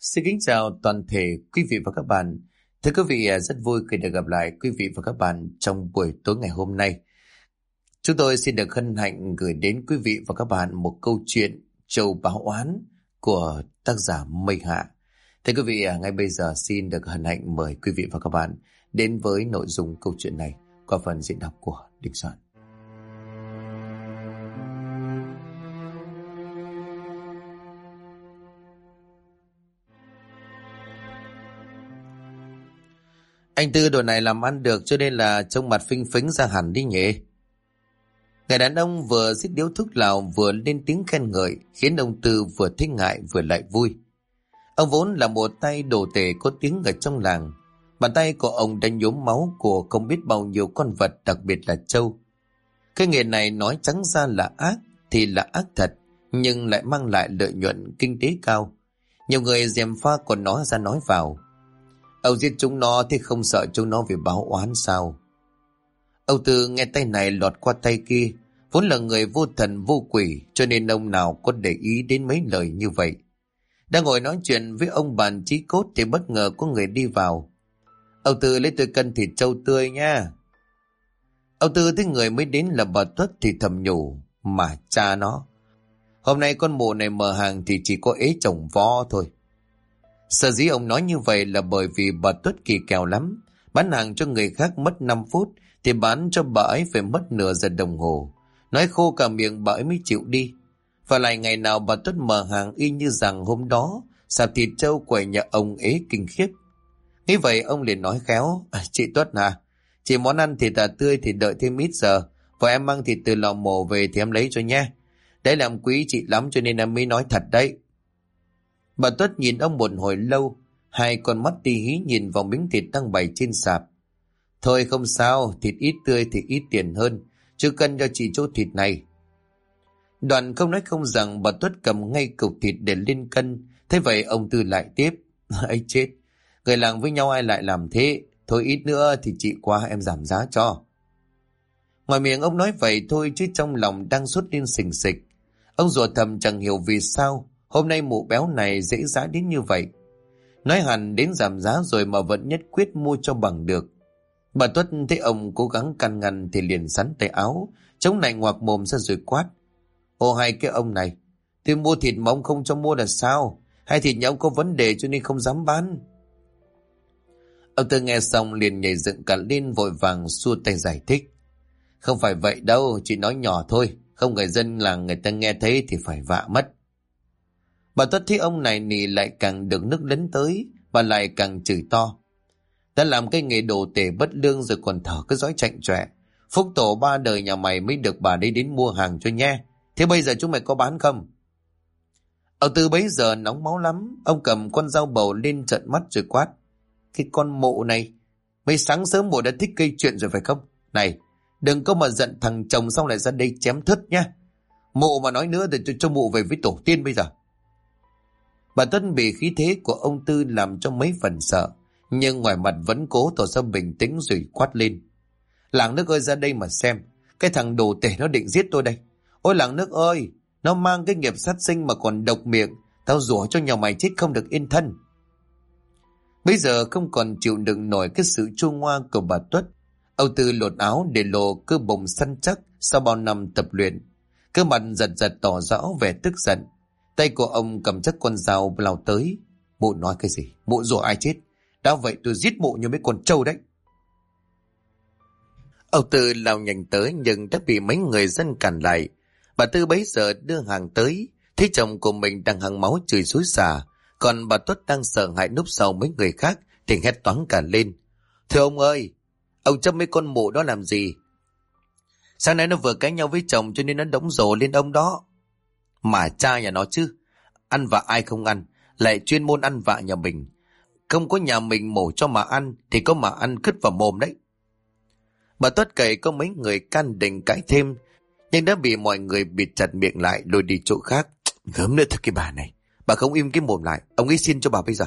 Xin kính chào toàn thể quý vị và các bạn. Thưa quý vị, rất vui khi được gặp lại quý vị và các bạn trong buổi tối ngày hôm nay. Chúng tôi xin được hân hạnh gửi đến quý vị và các bạn một câu chuyện Trầu Báo Oán của tác giả Mây Hạ. Thưa quý vị, ngay bây giờ xin được hân hạnh mời quý vị và các bạn đến với nội dung câu chuyện này qua phần diễn đọc của Đình Soạn. Anh Tư đồ này làm ăn được cho nên là trông mặt phinh phính ra hẳn đi nhỉ. Người đàn ông vừa rít điếu thuốc lào vừa lên tiếng khen ngợi, khiến ông Tư vừa thích ngại vừa lại vui. Ông vốn là một tay đồ tể có tiếng ở trong làng. Bàn tay của ông đã nhuốm máu của không biết bao nhiêu con vật, đặc biệt là trâu. Cái nghề này nói trắng ra là ác thì là ác thật, nhưng lại mang lại lợi nhuận kinh tế cao. Nhiều người gièm pha còn nói ra nói vào. Ông giết chúng nó thì không sợ chúng nó vì báo oán sao? Ông Tư nghe tay này lọt qua tay kia, vốn là người vô thần vô quỷ, cho nên ông nào có để ý đến mấy lời như vậy. Đang ngồi nói chuyện với ông bàn chí cốt thì bất ngờ có người đi vào. Ông Tư lấy tôi cân thịt trâu tươi nha. Ông Tư thấy người mới đến là bà Tuất thì thầm nhủ, mà cha nó. Hôm nay con mụ này mở hàng thì chỉ có ế chồng vó thôi. Sở dĩ ông nói như vậy là bởi vì bà Tuất kỳ kèo lắm. Bán hàng cho người khác mất 5 phút thì bán cho bà ấy phải mất nửa giờ đồng hồ. Nói khô cả miệng bà ấy mới chịu đi. Và lại ngày nào bà Tuất mở hàng y như rằng hôm đó sạp thịt trâu của nhà ông ế kinh khiếp. Nghĩ vậy ông liền nói khéo, chị Tuất à, chị món ăn thịt tươi thì đợi thêm ít giờ. Và em mang thịt từ lò mổ về thì em lấy cho nhé. Đấy làm quý chị lắm cho nên em mới nói thật đấy. Bà Tuất nhìn ông một hồi lâu, hai con mắt tí hí nhìn vào miếng thịt đang bày trên sạp. Thôi không sao, thịt ít tươi thì ít tiền hơn, chứ cân cho chị chỗ thịt này. Đoạn không nói không rằng bà Tuất cầm ngay cục thịt để lên cân, thế vậy ông Tư lại tiếp. Ấy chết, người làng với nhau ai lại làm thế, thôi ít nữa thì chị qua em giảm giá cho. Ngoài miệng ông nói vậy thôi chứ trong lòng đang sốt lên sình sịch. Ông rủa thầm chẳng hiểu vì sao hôm nay mụ béo này dễ dãi đến như vậy. Nói hẳn đến giảm giá rồi mà vẫn nhất quyết mua cho bằng được. Bà Tuất thấy ông cố gắng can ngăn thì liền sắn tay áo, chống này ngoạc mồm ra rồi quát. Ô hay cái ông này, tôi mua thịt mà ông không cho mua là sao? Hay thịt nhà ông có vấn đề cho nên không dám bán? Ông Tư nghe xong liền nhảy dựng cả lên vội vàng xua tay giải thích. Không phải vậy đâu, chỉ nói nhỏ thôi, không người dân làng người ta nghe thấy thì phải vạ mất. Bà Tuất thấy ông này nì lại càng được nước lấn tới, bà lại càng chửi to. Đã làm cái nghề đồ tể bất lương rồi còn thở cái dõi chạnh chọe. Phúc tổ 3 đời nhà mày mới được bà đây đến mua hàng cho nhé. Thế bây giờ chúng mày có bán không? Ông Tư bấy giờ nóng máu lắm, ông cầm con dao bầu lên trợn mắt rồi quát. Cái con mụ này, mấy sáng sớm mụ đã thích gây chuyện rồi phải không? Này, đừng có mà giận thằng chồng xong lại ra đây chém thớt nhá. Mụ mà nói nữa thì cho mụ về với tổ tiên bây giờ. Bà Tuấn bị khí thế của ông Tư làm cho mấy phần sợ, nhưng ngoài mặt vẫn cố tỏ ra bình tĩnh rồi quát lên. Làng nước ơi ra đây mà xem, cái thằng đồ tể nó định giết tôi đây. Ôi làng nước ơi, nó mang cái nghiệp sát sinh mà còn độc miệng, tao rủa cho nhà mày chết không được yên thân. Bây giờ không còn chịu đựng nổi cái sự chua ngoa của bà Tuất. Ông Tư lột áo để lộ cơ bụng săn chắc sau bao năm tập luyện. Cơ mặt giật giật tỏ rõ vẻ tức giận. Tay của ông cầm chắc con dao lao tới. Mụ nói cái gì? Mụ rủa ai chết? Đã vậy tôi giết mụ như mấy con trâu đấy. Ông Tư lao nhanh tới nhưng đã bị mấy người dân cản lại. Bà Tư bấy giờ đưa hàng tới, thấy chồng của mình đang hăng máu chửi xối xả, còn bà Tuất đang sợ hãi núp sau mấy người khác thì hét toáng cả lên. Thưa ông ơi, ông châm mấy con mụ đó làm gì? Sáng nay nó vừa cãi nhau với chồng cho nên nó đống rổ lên ông đó. Mà cha nhà nó chứ, ăn vạ ai không ăn, lại chuyên môn ăn vạ nhà mình. Không có nhà mình mổ cho mà ăn thì có mà ăn cứt vào mồm đấy. Bà Tuất cậy có mấy người can định cãi thêm, nhưng đã bị mọi người bịt chặt miệng lại lôi đi chỗ khác. Gớm nữa thật cái bà này, bà không im cái mồm lại, ông ấy xin cho bà bây giờ.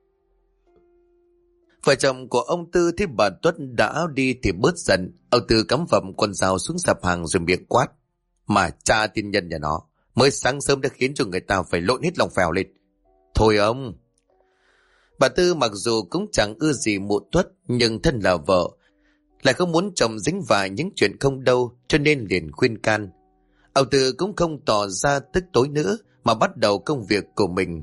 Vợ chồng của ông Tư thấy bà Tuất đã đi thì bớt giận. Ông Tư cắm vầm con dao xuống sạp hàng rồi miệng quát. Mà cha tiên nhân nhà nó mới sáng sớm đã khiến cho người ta phải lộn hết lòng phèo lên. Thôi ông, Bà Tư mặc dù cũng chẳng ưa gì mụ Tuất, nhưng thân là vợ, lại không muốn chồng dính vào những chuyện không đâu, cho nên liền khuyên can. Ông Tư cũng không tỏ ra tức tối nữa, mà bắt đầu công việc của mình.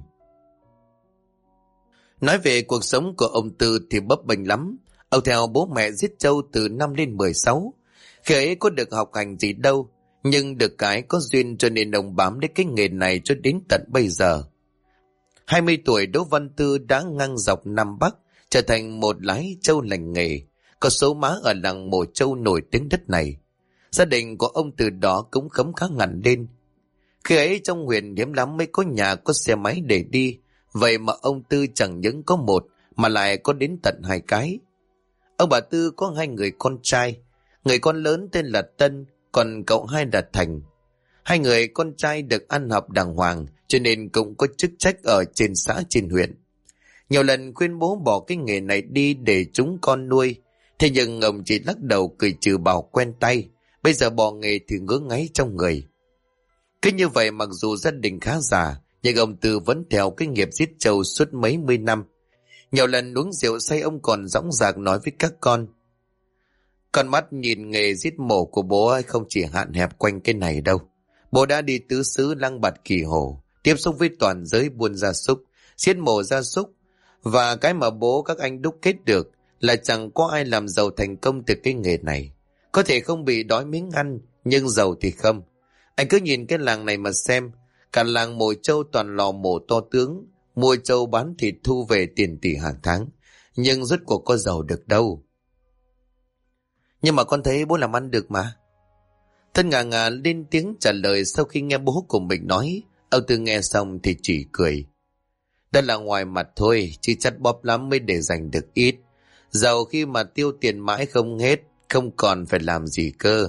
Nói về cuộc sống của ông Tư thì bấp bênh lắm. Ông theo bố mẹ giết trâu từ năm lên 16. Khi ấy có được học hành gì đâu, nhưng được cái có duyên cho nên ông bám đến cái nghề này cho đến tận bây giờ. 20 tuổi Đỗ Văn Tư đã ngang dọc Nam Bắc, trở thành một lái trâu lành nghề, có số má ở làng mổ trâu nổi tiếng đất này. Gia đình của ông từ đó cũng khấm khá hẳn lên. Khi ấy trong huyện hiếm lắm mới có nhà có xe máy để đi, vậy mà ông Tư chẳng những có một mà lại có đến tận 2 cái. Ông bà Tư có 2 người con trai, người con lớn tên là Tân, còn cậu hai là Thành. 2 người con trai được ăn học đàng hoàng, cho nên cũng có chức trách ở trên xã trên huyện. Nhiều lần khuyên bố bỏ cái nghề này đi để chúng con nuôi, thế nhưng ông chỉ lắc đầu cười trừ bảo quen tay, bây giờ bỏ nghề thì ngứa ngáy trong người. Cứ như vậy mặc dù gia đình khá già, nhưng ông Tư vẫn theo cái nghiệp giết trâu suốt mấy mươi năm. Nhiều lần uống rượu say ông còn dõng dạc nói với các con. Con mắt nhìn nghề giết mổ của bố ấy không chỉ hạn hẹp quanh cái này đâu. Bố đã đi tứ xứ Lăng Bạt Kỳ Hồ, tiếp xúc với toàn giới buôn gia súc, giết mổ gia súc. Và cái mà bố các anh đúc kết được là chẳng có ai làm giàu thành công từ cái nghề này. Có thể không bị đói miếng ăn, nhưng giàu thì không. Anh cứ nhìn cái làng này mà xem, cả làng mổ trâu toàn lò mổ to tướng, mua trâu bán thịt thu về tiền tỷ hàng tháng, nhưng rốt cuộc có giàu được đâu. Nhưng mà con thấy bố làm ăn được mà. Thân ngà ngà lên tiếng trả lời sau khi nghe bố của mình nói. Ông Tư nghe xong thì chỉ cười. Đó là ngoài mặt thôi, chứ chắt bóp lắm mới để dành được ít. Giàu khi mà tiêu tiền mãi không hết, không còn phải làm gì cơ.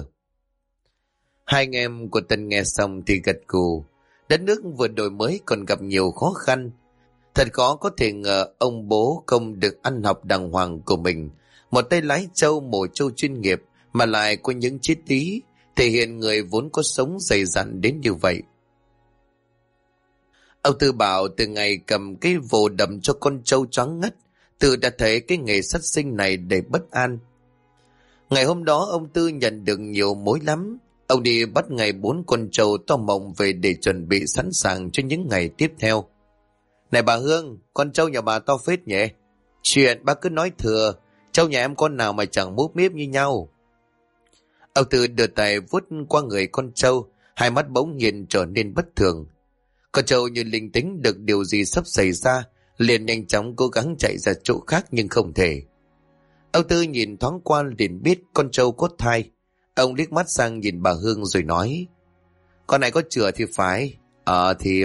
2 anh em của Tân nghe xong thì gật gù. Đất nước vừa đổi mới còn gặp nhiều khó khăn. Thật khó có thể ngờ ông bố không được ăn học đàng hoàng của mình. Một tay lái trâu mổ trâu chuyên nghiệp mà lại có những triết lý, thể hiện người vốn có sống dày dặn đến như vậy. Ông Tư bảo từ ngày cầm cái vồ đầm cho con trâu choáng ngất, Tư đã thấy cái nghề sát sinh này đầy bất an. Ngày hôm đó ông Tư nhận được nhiều mối lắm. Ông đi bắt ngày 4 con trâu to mọng về để chuẩn bị sẵn sàng cho những ngày tiếp theo. Này bà Hương, con trâu nhà bà to phết nhỉ? Chuyện bà cứ nói thừa, trâu nhà em con nào mà chẳng múp míp như nhau. Ông Tư đưa tay vuốt qua người con trâu, 2 mắt bỗng nhiên trở nên bất thường. Con trâu như linh tính được điều gì sắp xảy ra, liền nhanh chóng cố gắng chạy ra chỗ khác nhưng không thể. Ông Tư nhìn thoáng qua liền biết con trâu có thai. Ông liếc mắt sang nhìn bà Hương rồi nói, con này có chữa thì phải. Thì...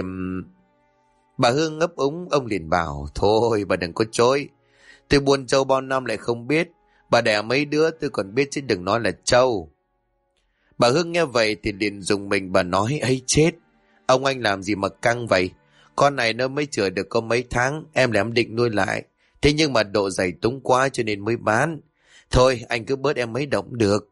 Bà Hương ấp úng, ông liền bảo, thôi bà đừng có chối. Tôi buôn trâu bao năm lại không biết, bà đẻ mấy đứa tôi còn biết chứ đừng nói là trâu. Bà Hương nghe vậy thì liền dùng mình, bà nói, ấy chết, ông anh làm gì mà căng vậy? Con này nó mới chữa được có mấy tháng, em là em định nuôi lại. Thế nhưng mà độ dày túng quá cho nên mới bán. Thôi anh cứ bớt em mấy đồng được.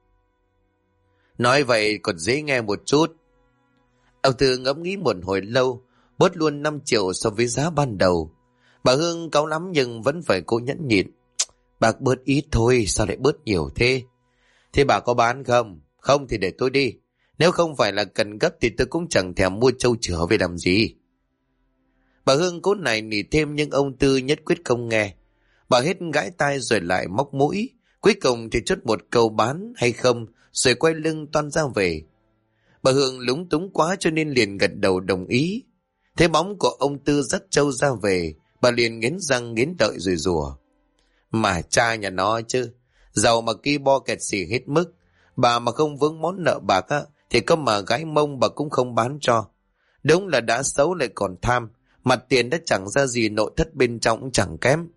Nói vậy còn dễ nghe một chút. Ông Tư ngẫm nghĩ một hồi lâu, bớt luôn 5 triệu so với giá ban đầu. Bà Hương cáu lắm nhưng vẫn phải cố nhẫn nhịn. Bác bớt ít thôi, sao lại bớt nhiều thế? Thế bà có bán không? Không thì để tôi đi. Nếu không phải là cần gấp thì tôi cũng chẳng thèm mua trâu chữa về làm gì. Bà Hương cố này nỉ thêm nhưng ông Tư nhất quyết không nghe. Bà hết gãi tai rồi lại móc mũi. Cuối cùng thì chốt một câu bán hay không rồi quay lưng toan ra về. Bà Hương lúng túng quá cho nên liền gật đầu đồng ý. Thấy bóng của ông Tư dắt trâu ra về, bà liền nghiến răng nghiến lợi rồi rủa. Mà cha nhà nó chứ, giàu mà ki bo kẹt xỉ hết mức. Bà mà không vướng món nợ bạc á, thì có mà gái mông bà cũng không bán cho. Đúng là đã xấu lại còn tham, mặt tiền đã chẳng ra gì, nội thất bên trong cũng chẳng kém.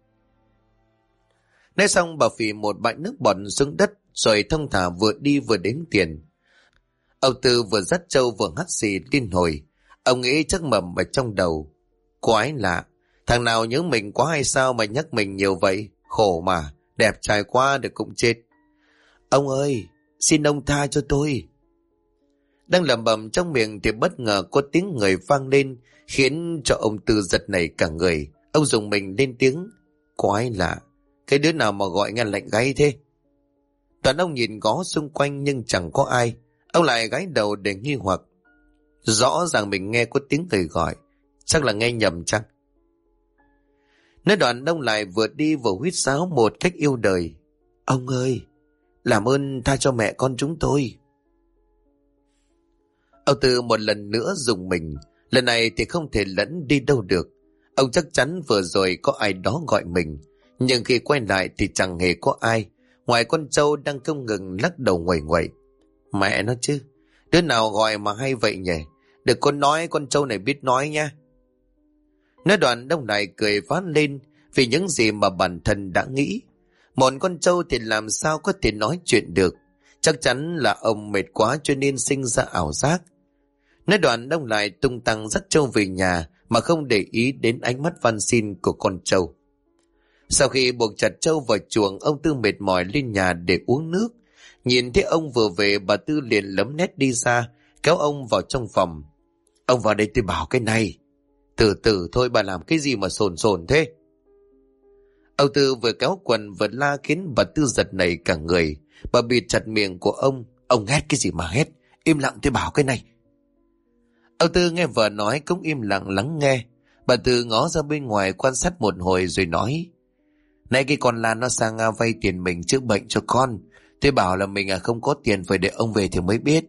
Nói xong bà phì một bãi nước bọt xuống đất, rồi thông thả vừa đi vừa đếm tiền. Ông Tư vừa dắt trâu vừa hắt xì liên hồi. Ông nghĩ chắc mầm ở trong đầu. Quái lạ, thằng nào nhớ mình quá hay sao mà nhắc mình nhiều vậy? Khổ mà, đẹp trai quá được cũng chết. Ông ơi, xin ông tha cho tôi. Đang lẩm bẩm trong miệng thì bất ngờ có tiếng người vang lên, khiến cho ông Tư giật nảy cả người. Ông dùng mình lên tiếng. Quái lạ, cái đứa nào mà gọi nghe lạnh gáy thế? Toàn ông nhìn ngó xung quanh nhưng chẳng có ai. Ông lại gái đầu để nghi hoặc. Rõ ràng mình nghe có tiếng người gọi, chắc là nghe nhầm chăng? Nói đoạn ông lại vừa đi vừa huýt sáo một cách yêu đời. Ông ơi, làm ơn tha cho mẹ con chúng tôi. Ông Tư một lần nữa dùng mình. Lần này thì không thể lẫn đi đâu được. Ông chắc chắn vừa rồi có ai đó gọi mình. Nhưng khi quay lại thì chẳng hề có ai, ngoài con trâu đang không ngừng lắc đầu nguậy nguậy. Mẹ nó chứ, đứa nào gọi mà hay vậy nhỉ? Đừng có nói con trâu này biết nói nha. Nói đoạn đông lại cười phá lên vì những gì mà bản thân đã nghĩ. Một con trâu thì làm sao có thể nói chuyện được? Chắc chắn là ông mệt quá cho nên sinh ra ảo giác. Nói đoạn đông lại tung tăng dắt trâu về nhà mà không để ý đến ánh mắt van xin của con trâu. Sau khi buộc chặt trâu vào chuồng, ông Tư mệt mỏi lên nhà để uống nước. Nhìn thấy ông vừa về, bà Tư liền lấm nét đi ra, kéo ông vào trong phòng. Ông vào đây tôi bảo cái này. Từ từ thôi, bà làm cái gì mà sồn sồn thế? Ông Tư vừa kéo quần vừa la khiến bà Tư giật nảy cả người. Bà bịt chặt miệng của ông. Ông hét cái gì mà hét? Im lặng tôi bảo cái này. Ông Tư nghe vợ nói cũng im lặng lắng nghe. Bà Tư ngó ra bên ngoài quan sát một hồi rồi nói. Này cái con Lan nó sang vay tiền mình chữa bệnh cho con. Tôi bảo là mình không có tiền, phải để ông về thì mới biết.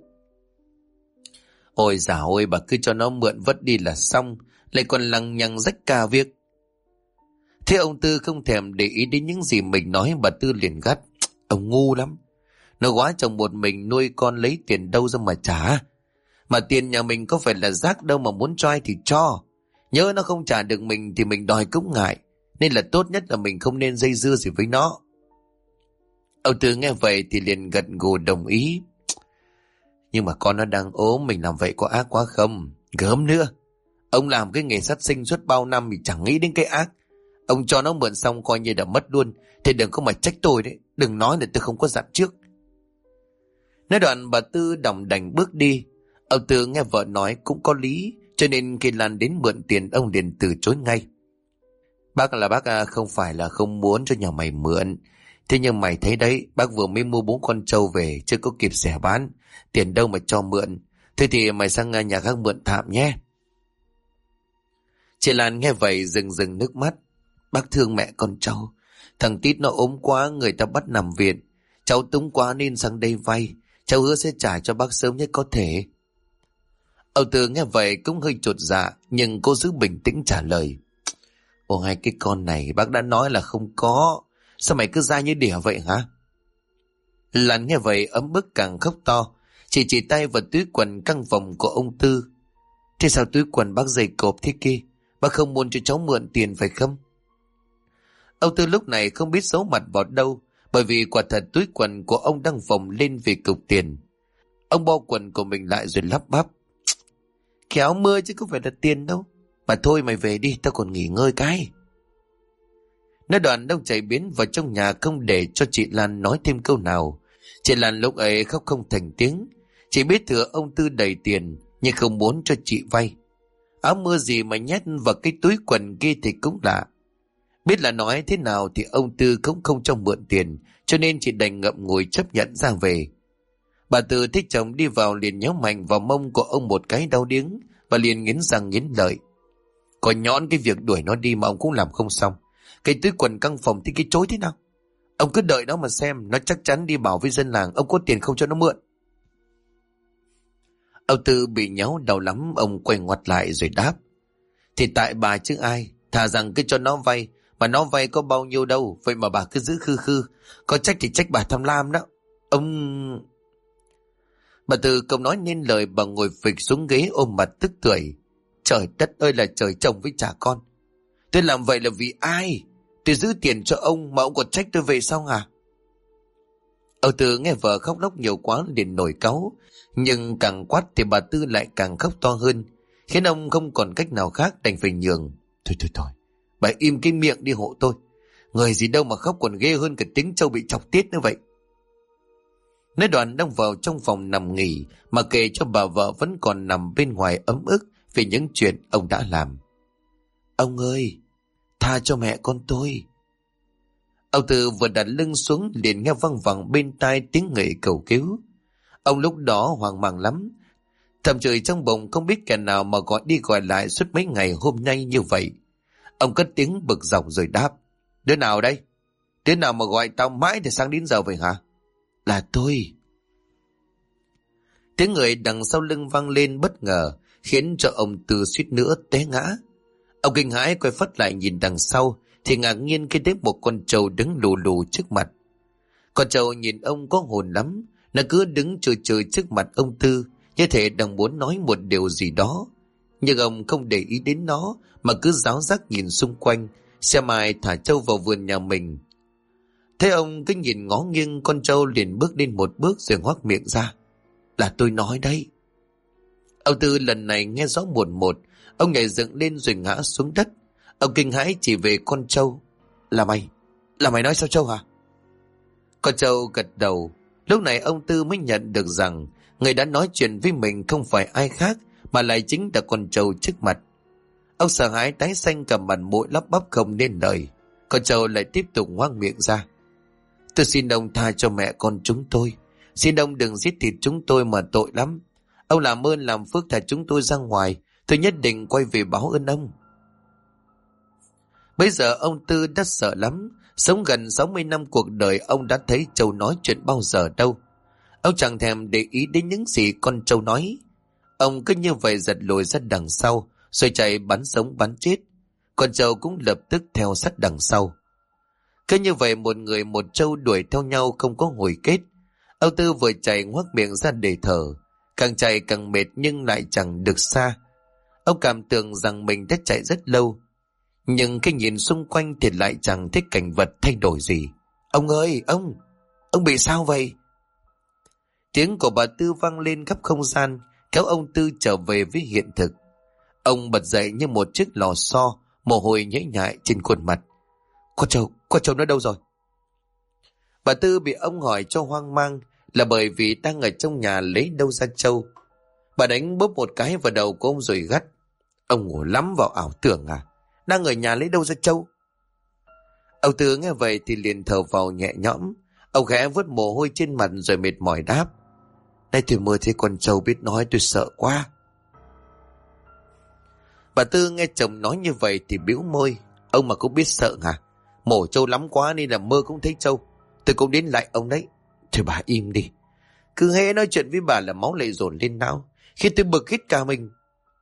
Ôi dào ôi, bà cứ cho nó mượn vất đi là xong, lại còn lằng nhằng rách ca việc. Thế ông Tư không thèm để ý đến những gì mình nói. Bà Tư liền gắt. Ông ngu lắm. Nó quá chồng một mình nuôi con, lấy tiền đâu ra mà trả? Mà tiền nhà mình có phải là rác đâu mà muốn cho ai thì cho. Nhớ nó không trả được mình thì mình đòi cũng ngại. Nên là tốt nhất là mình không nên dây dưa gì với nó. Ông Tư nghe vậy thì liền gật gù đồng ý. Nhưng mà con nó đang ốm, mình làm vậy có ác quá không? Gớm nữa. Ông làm cái nghề sát sinh suốt bao năm thì chẳng nghĩ đến cái ác. Ông cho nó mượn xong coi như đã mất luôn. Thì đừng có mà trách tôi đấy. Đừng nói là tôi không có dặn trước. Nói đoạn bà Tư đỏng đành bước đi. Ông Tư nghe vợ nói cũng có lý, cho nên khi Lan đến mượn tiền ông liền từ chối ngay. Bác không phải là không muốn cho nhà mày mượn. Thế nhưng mày thấy đấy, bác vừa mới mua 4 con trâu về, chưa có kịp xẻ bán. Tiền đâu mà cho mượn. Thế thì mày sang nhà khác mượn tạm nhé. Chị Lan nghe vậy rừng rừng nước mắt. Bác thương mẹ con cháu. Thằng Tít nó ốm quá, người ta bắt nằm viện. Cháu túng quá nên sang đây vay. Cháu hứa sẽ trả cho bác sớm nhất có thể. Ông Tư nghe vậy cũng hơi chột dạ, nhưng cô giữ bình tĩnh trả lời. Ồ, hai cái con này bác đã nói là không có. Sao mày cứ ra như đỉa vậy hả? Lan nghe vậy ấm bức càng khóc to. Chị chỉ tay vào túi quần căng phòng của ông Tư. Thế sao túi quần bác dày cộp thế kia? Bác không muốn cho cháu mượn tiền phải không? Ông Tư lúc này không biết giấu mặt vào đâu, bởi vì quả thật túi quần của ông đang phồng lên vì cục tiền. Ông bo quần của mình lại rồi lắp bắp. Khéo mưa chứ không phải là tiền đâu. Mà thôi mày về đi, tao còn nghỉ ngơi cái. Nói đoạn đông chạy biến vào trong nhà không để cho chị Lan nói thêm câu nào. Chị Lan lúc ấy khóc không thành tiếng. Chỉ biết thừa ông Tư đầy tiền nhưng không muốn cho chị vay. Áo mưa gì mà nhét vào cái túi quần kia thì cũng lạ. Biết là nói thế nào thì ông Tư cũng không cho mượn tiền, cho nên chị đành ngậm ngùi chấp nhận ra về. Bà Tư thích chồng đi vào liền nhéo mạnh vào mông của ông một cái đau điếng và liền nghiến răng nghiến lợi. Có nhõn cái việc đuổi nó đi mà ông cũng làm không xong. Cái túi quần căng phòng thì cái chối thế nào? Ông cứ đợi nó mà xem, nó chắc chắn đi bảo với dân làng ông có tiền không cho nó mượn. Ông Tư bị nhéo đau lắm, ông quay ngoặt lại rồi đáp. Thì tại bà chứ ai, thà rằng cứ cho nó vay, mà nó vay có bao nhiêu đâu, vậy mà bà cứ giữ khư khư. Có trách thì trách bà tham lam đó. Ông... Bà Tư không nói nên lời, bà ngồi phịch xuống ghế ôm mặt tức tưởi. Trời đất ơi là trời, chồng với trả con. Tôi làm vậy là vì ai? Tôi giữ tiền cho ông mà ông còn trách tôi về sao hả? Ông Tư nghe vợ khóc lóc nhiều quá liền nổi cáu. Nhưng càng quát thì bà Tư lại càng khóc to hơn, khiến ông không còn cách nào khác đành phải nhường. Thôi, bà im cái miệng đi hộ tôi. Người gì đâu mà khóc còn ghê hơn cả tiếng trâu bị chọc tiết nữa vậy. Nói đoạn đang vào trong phòng nằm nghỉ, mà kể cho bà vợ vẫn còn nằm bên ngoài ấm ức vì những chuyện ông đã làm. Ông ơi, tha cho mẹ con tôi. Ông Tư vừa đặt lưng xuống liền nghe văng vẳng bên tai tiếng người cầu cứu. Ông lúc đó hoang mang lắm, thầm chửi trong bụng không biết kẻ nào mà gọi đi gọi lại suốt mấy ngày hôm nay như vậy. Ông cất tiếng bực dọc rồi đáp: Đứa nào đây? Đứa nào mà gọi tao mãi từ sáng đến giờ vậy hả? Là tôi. Tiếng người đằng sau lưng vang lên bất ngờ, khiến cho ông Tư suýt nữa té ngã. Ông kinh hãi quay phắt lại nhìn đằng sau, thì ngạc nhiên khi thấy một con trâu đứng lù lù trước mặt. Con trâu nhìn ông có hồn lắm, nó cứ đứng chơi chơi trước mặt ông Tư, như thể đang muốn nói một điều gì đó. Nhưng ông không để ý đến nó, mà cứ ráo rác nhìn xung quanh, xem ai thả trâu vào vườn nhà mình. Thế ông cứ nhìn ngó nghiêng, con trâu liền bước lên một bước rồi ngoác miệng ra: Là tôi nói đấy. Ông Tư lần này nghe rõ một, ông nhảy dựng lên rồi ngã xuống đất. Ông kinh hãi chỉ về con trâu: Là mày nói sao trâu hả? Con trâu gật đầu. Lúc này ông Tư mới nhận được rằng người đã nói chuyện với mình không phải ai khác mà lại chính là con trâu trước mặt. Ông sợ hãi tái xanh cả mặt mũi, lắp bắp không nên lời. Con trâu lại tiếp tục ngoác miệng ra: Tôi xin ông tha cho mẹ con chúng tôi. Xin ông đừng giết thịt chúng tôi mà tội lắm. Ông làm ơn làm phước thả chúng tôi ra ngoài. Tôi nhất định quay về báo ơn ông. Bây giờ ông Tư đã sợ lắm. Sống gần 60 năm cuộc đời, ông đã thấy trâu nói chuyện bao giờ đâu. Ông chẳng thèm để ý đến những gì con trâu nói. Ông cứ như vậy giật lùi ra đằng sau, rồi chạy bắn sống bắn chết. Con trâu cũng lập tức theo sát đằng sau. Cứ như vậy một người một trâu đuổi theo nhau không có hồi kết. Ông Tư vừa chạy ngoác miệng ra để thở, càng chạy càng mệt nhưng lại chẳng được xa. Ông cảm tưởng rằng mình đã chạy rất lâu, nhưng khi nhìn xung quanh thì lại chẳng thấy cảnh vật thay đổi gì. Ông ơi, ông bị sao vậy? Tiếng của bà Tư vang lên khắp không gian, kéo ông Tư trở về với hiện thực. Ông bật dậy như một chiếc lò xo, mồ hôi nhễ nhại trên khuôn mặt. Con trâu nó đâu rồi? Bà Tư bị ông hỏi cho hoang mang, là bởi vì đang ở trong nhà lấy đâu ra trâu. Bà đánh bóp một cái vào đầu của ông rồi gắt: Ông ngủ lắm vào ảo tưởng à? Đang ở nhà lấy đâu ra trâu? Ông Tư nghe vậy thì liền thở vào nhẹ nhõm. Ông khẽ vuốt mồ hôi trên mặt rồi mệt mỏi đáp: Nay tôi mơ thấy con trâu biết nói, tôi sợ quá. Bà Tư nghe chồng nói như vậy thì bĩu môi: Ông mà cũng biết sợ hả? Mổ trâu lắm quá nên là mơ cũng thấy trâu. Tôi cũng đến lại ông đấy. Thôi bà im đi. Cứ hễ nói chuyện với bà là máu lại dồn lên não, khi tôi bực hết cả mình.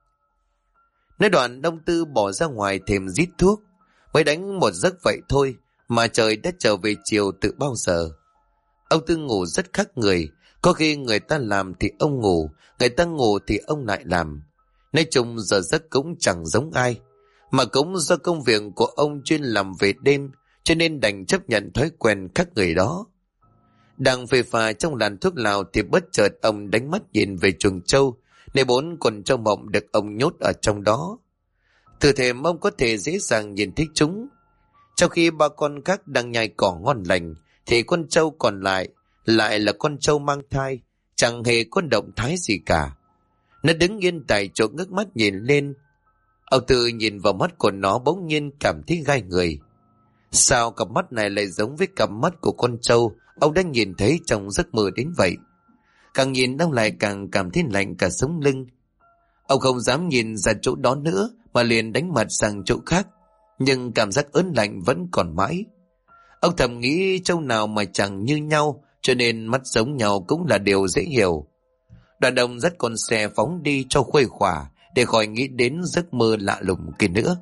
Nói đoạn ông Tư bỏ ra ngoài thềm rít thuốc. Mới đánh một giấc vậy thôi mà trời đã trở về chiều từ bao giờ. Ông Tư ngủ rất khác người. Có khi người ta làm thì ông ngủ, người ta ngủ thì ông lại làm. Nói chung giờ giấc cũng chẳng giống ai. Mà cũng do công việc của ông chuyên làm về đêm, cho nên đành chấp nhận thói quen khác người đó. Đang phê phà trong làn thuốc lào thì bất chợt ông đánh mắt nhìn về chuồng trâu, nơi 4 con trâu mộng được ông nhốt ở trong đó. Từ thềm ông có thể dễ dàng nhìn thấy chúng. Trong khi 3 con khác đang nhai cỏ ngon lành, thì con trâu còn lại là con trâu mang thai, chẳng hề có động thái gì cả. Nó đứng yên tại chỗ ngước mắt nhìn lên. Ông Tư nhìn vào mắt của nó bỗng nhiên cảm thấy gai người. Sao cặp mắt này lại giống với cặp mắt của con trâu ông đã nhìn thấy trong giấc mơ đến vậy? Càng nhìn ông lại càng cảm thấy lạnh cả sống lưng. Ông không dám nhìn ra chỗ đó nữa mà liền đánh mặt sang chỗ khác, nhưng cảm giác ớn lạnh vẫn còn mãi. Ông thầm nghĩ trâu nào mà chẳng như nhau, cho nên mắt giống nhau cũng là điều dễ hiểu. Đoàn đồng dắt con xe phóng đi cho khuây khỏa, để khỏi nghĩ đến giấc mơ lạ lùng kia nữa.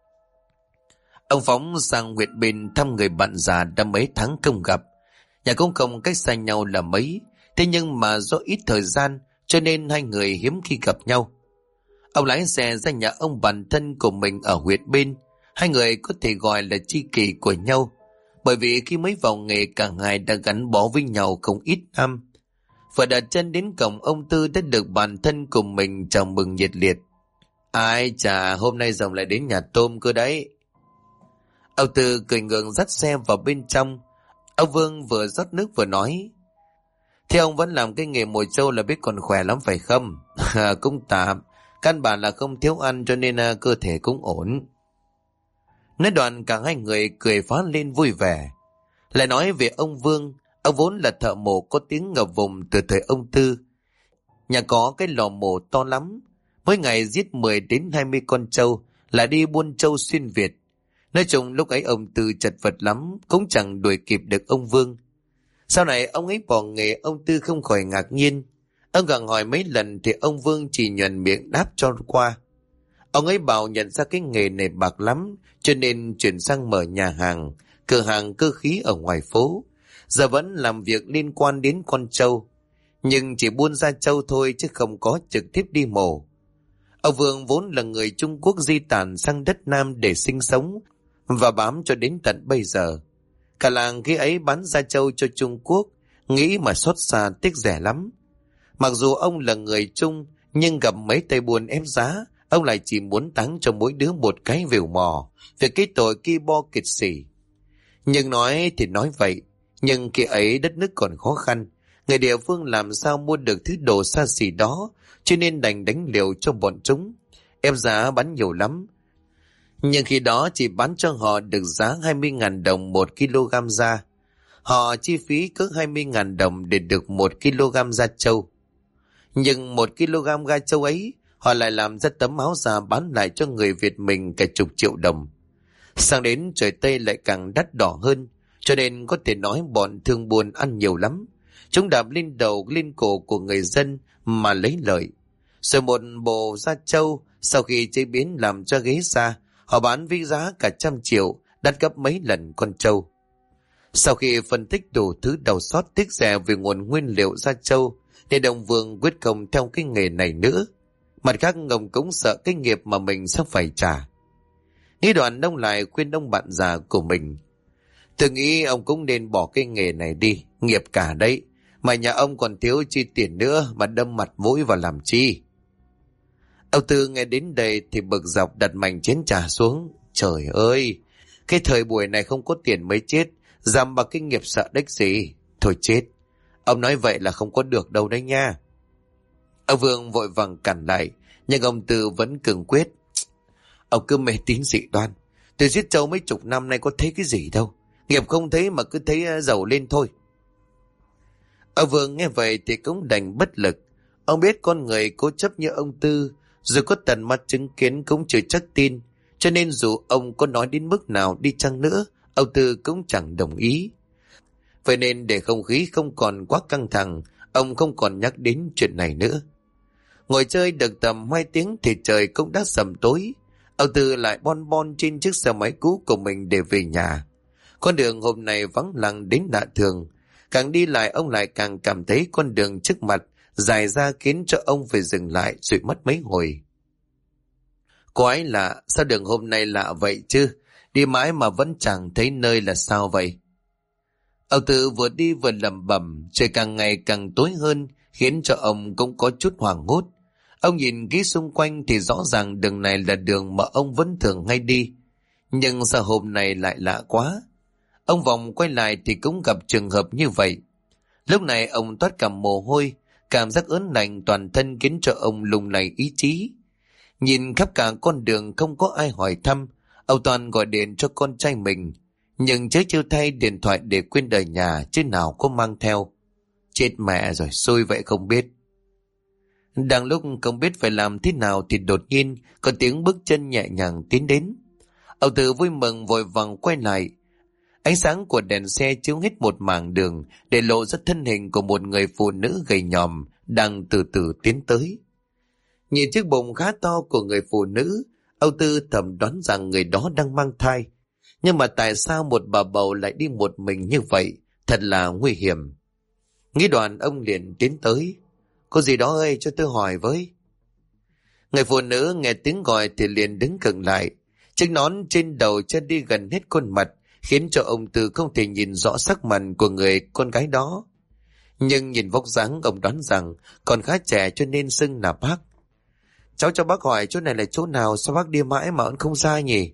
Ông phóng sang huyện bên thăm người bạn già đã mấy tháng không gặp. Nhà cũng không cách xa nhau là mấy, thế nhưng mà do ít thời gian cho nên hai người hiếm khi gặp nhau. Ông lái xe ra nhà ông bạn thân của mình ở huyện bên. Hai người có thể gọi là tri kỷ của nhau, bởi vì khi mới vào nghề cả hai đã gắn bó với nhau không ít năm. Vừa đặt chân đến cổng, ông Tư đã được bạn thân của mình chào mừng nhiệt liệt. Ai chà, hôm nay rồng lại đến nhà tôm cơ đấy. Ông Tư cười ngượng dắt xe vào bên trong. Ông Vương vừa rót nước vừa nói: Thế ông vẫn làm cái nghề mồi trâu là biết còn khỏe lắm phải không? Cũng tạm, căn bản là không thiếu ăn cho nên cơ thể cũng ổn. Nói đoạn cả hai người cười phá lên vui vẻ. Lại nói về ông Vương, ông vốn là thợ mổ có tiếng ngập vùng từ thời ông Tư. Nhà có cái lò mổ to lắm, mỗi ngày giết 10 đến 20 con trâu, là đi buôn trâu xuyên Việt. Nói chung lúc ấy ông Tư chật vật lắm, cũng chẳng đuổi kịp được ông Vương. Sau này ông ấy bỏ nghề, ông Tư không khỏi ngạc nhiên. Ông gặng hỏi mấy lần thì ông Vương chỉ nhuần miệng đáp cho qua. Ông ấy bảo nhận ra cái nghề này bạc lắm, cho nên chuyển sang mở nhà hàng, cửa hàng cơ khí ở ngoài phố. Giờ vẫn làm việc liên quan đến con trâu, nhưng chỉ buôn ra trâu thôi chứ không có trực tiếp đi mổ. Ông Vương vốn là người Trung Quốc di tản sang đất Nam để sinh sống và bám cho đến tận bây giờ. Cả làng khi ấy bán da trâu cho Trung Quốc, nghĩ mà xót xa tiếc rẻ lắm. Mặc dù ông là người Trung, nhưng gặp mấy tay buôn ép giá, ông lại chỉ muốn táng cho mỗi đứa một cái vèo mò về cái tội ki bo kiệt sỉ. Nhưng nói thì nói vậy, nhưng khi ấy đất nước còn khó khăn, người địa phương làm sao mua được thứ đồ xa xỉ đó, cho nên đành đánh liều cho bọn chúng, ép giá bán nhiều lắm. Nhưng khi đó chỉ bán cho họ được giá 20.000 đồng 1 kg da. Họ chi phí cỡ 20.000 đồng để được 1 kg da trâu. Nhưng 1 kg da trâu ấy, họ lại làm ra tấm áo da bán lại cho người Việt mình cả chục triệu đồng. Sang đến trời Tây lại càng đắt đỏ hơn, cho nên có thể nói bọn thương buôn ăn nhiều lắm. Chúng đạp lên đầu lên cổ của người dân mà lấy lợi. Rồi một bộ da trâu sau khi chế biến làm cho ghế da, họ bán với giá cả 100 triệu, đắt gấp mấy lần con trâu. Sau khi phân tích đủ thứ đau xót tiếc rẻ về nguồn nguyên liệu da trâu, thì đồng Vương quyết không theo cái nghề này nữa. Mặt khác ông cũng sợ cái nghiệp mà mình sắp phải trả. Nghĩ đoạn ông lại khuyên ông bạn già của mình: tôi nghĩ ông cũng nên bỏ cái nghề này đi, nghiệp cả đấy, mà nhà ông còn thiếu chi tiền nữa mà đâm mặt mũi vào làm chi. Ông Tư nghe đến đây thì bực dọc đặt mạnh chén trà xuống. Trời ơi, cái thời buổi này không có tiền mới chết, dám bằng cái nghiệp sợ đếch gì. Thôi chết, ông nói vậy là không có được đâu đấy nha. Ông Vương vội vàng cản lại, nhưng ông Tư vẫn cường quyết. Ông cứ mê tín dị đoan, tôi giết trâu mấy chục năm nay có thấy cái gì đâu, nghiệp không thấy mà cứ thấy giàu lên thôi. Ông Vương nghe vậy thì cũng đành bất lực. Ông biết con người cố chấp như ông Tư, dù có tận mắt chứng kiến cũng chưa chắc tin, cho nên dù ông có nói đến mức nào đi chăng nữa, ông Tư cũng chẳng đồng ý. Vậy nên để không khí không còn quá căng thẳng, ông không còn nhắc đến chuyện này nữa. Ngồi chơi được tầm 2 tiếng thì trời cũng đã sầm tối. Ông Tư lại bon bon trên chiếc xe máy cũ của mình để về nhà. Con đường hôm nay vắng lặng đến lạ thường. Càng đi lại ông lại càng cảm thấy con đường trước mặt dài ra khiến cho ông phải dừng lại rồi mất mấy hồi. Quái lạ, sao đường hôm nay lạ vậy chứ? Đi mãi mà vẫn chẳng thấy nơi là sao vậy? Ông Tư vừa đi vừa lẩm bẩm, trời càng ngày càng tối hơn khiến cho ông cũng có chút hoảng hốt. Ông nhìn kỹ xung quanh thì rõ ràng đường này là đường mà ông vẫn thường hay đi. Nhưng sao hôm nay lại lạ quá? Ông vòng quay lại thì cũng gặp trường hợp như vậy. Lúc này ông toát cả mồ hôi, cảm giác ớn lạnh toàn thân khiến cho ông lung lay ý chí. Nhìn khắp cả con đường không có ai hỏi thăm, ông toàn gọi điện cho con trai mình. Nhưng chớ chiêu thay điện thoại để quên ở nhà chứ nào có mang theo. Chết mẹ rồi, xui vậy không biết. Đang lúc không biết phải làm thế nào thì đột nhiên có tiếng bước chân nhẹ nhàng tiến đến. Ông Tư vui mừng vội vàng quay lại. Ánh sáng của đèn xe chiếu hết một mảng đường để lộ ra thân hình của một người phụ nữ gầy nhòm đang từ từ tiến tới. Nhìn chiếc bụng khá to của người phụ nữ, ông Tư thầm đoán rằng người đó đang mang thai. Nhưng mà tại sao một bà bầu lại đi một mình như vậy? Thật là nguy hiểm. Nghĩ đoạn ông liền tiến tới. Có gì đó ơi, cho tôi hỏi với. Người phụ nữ nghe tiếng gọi thì liền đứng cận lại. Chiếc nón trên đầu che đi gần hết khuôn mặt, khiến cho ông Tư không thể nhìn rõ sắc mặt của người con gái đó. Nhưng nhìn vóc dáng ông đoán rằng còn khá trẻ cho nên xưng là bác. Cháu cho bác hỏi chỗ này là chỗ nào, sao bác đi mãi mà vẫn không ra nhỉ?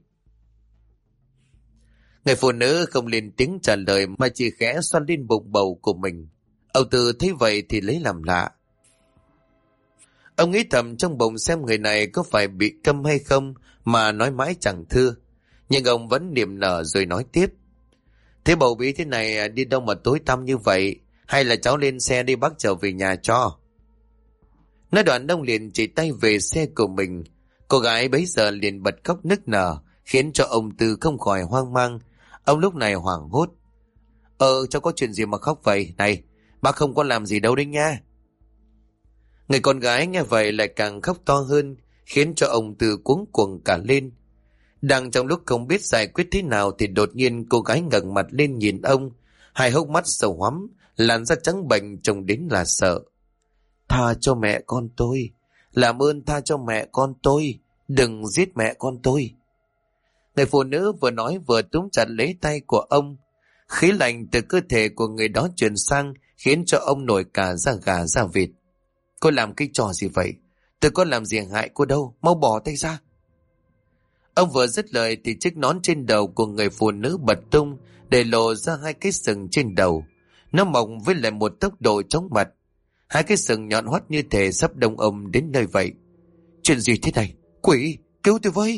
Người phụ nữ không lên tiếng trả lời mà chỉ khẽ xoa lên bụng bầu của mình. Ông Tư thấy vậy thì lấy làm lạ. Ông nghĩ thầm trong bụng xem người này có phải bị câm hay không mà nói mãi chẳng thưa. Nhưng ông vẫn niềm nở rồi nói tiếp. Thế bầu bí thế này đi đâu mà tối tăm như vậy? Hay là cháu lên xe đi bác trở về nhà cho? Nói đoạn ông liền chỉ tay về xe của mình. Cô gái bấy giờ liền bật khóc nức nở, khiến cho ông Tư không khỏi hoang mang. Ông lúc này hoảng hốt. Cháu có chuyện gì mà khóc vậy? Này, bác không có làm gì đâu đấy nha. Người con gái nghe vậy lại càng khóc to hơn, khiến cho ông Tư cuống cuồng cả lên. Đang trong lúc không biết giải quyết thế nào thì đột nhiên cô gái ngẩng mặt lên nhìn ông, hai hốc mắt sầu hoắm, làn da trắng bệch trông đến là sợ. Tha cho mẹ con tôi, làm ơn tha cho mẹ con tôi, đừng giết mẹ con tôi. Người phụ nữ vừa nói vừa túm chặt lấy tay của ông. Khí lạnh từ cơ thể của người đó truyền sang, khiến cho ông nổi cả da gà da vịt. Cô làm cái trò gì vậy? Tôi có làm gì hại cô đâu, mau bỏ tay ra. Ông vừa dứt lời thì chiếc nón trên đầu của người phụ nữ bật tung, để lộ ra hai cái sừng trên đầu. Nó mọc với lại một tốc độ chóng mặt. Hai cái sừng nhọn hoắt như thể sắp đông ông đến nơi vậy. Chuyện gì thế này? Quỷ, cứu tôi với!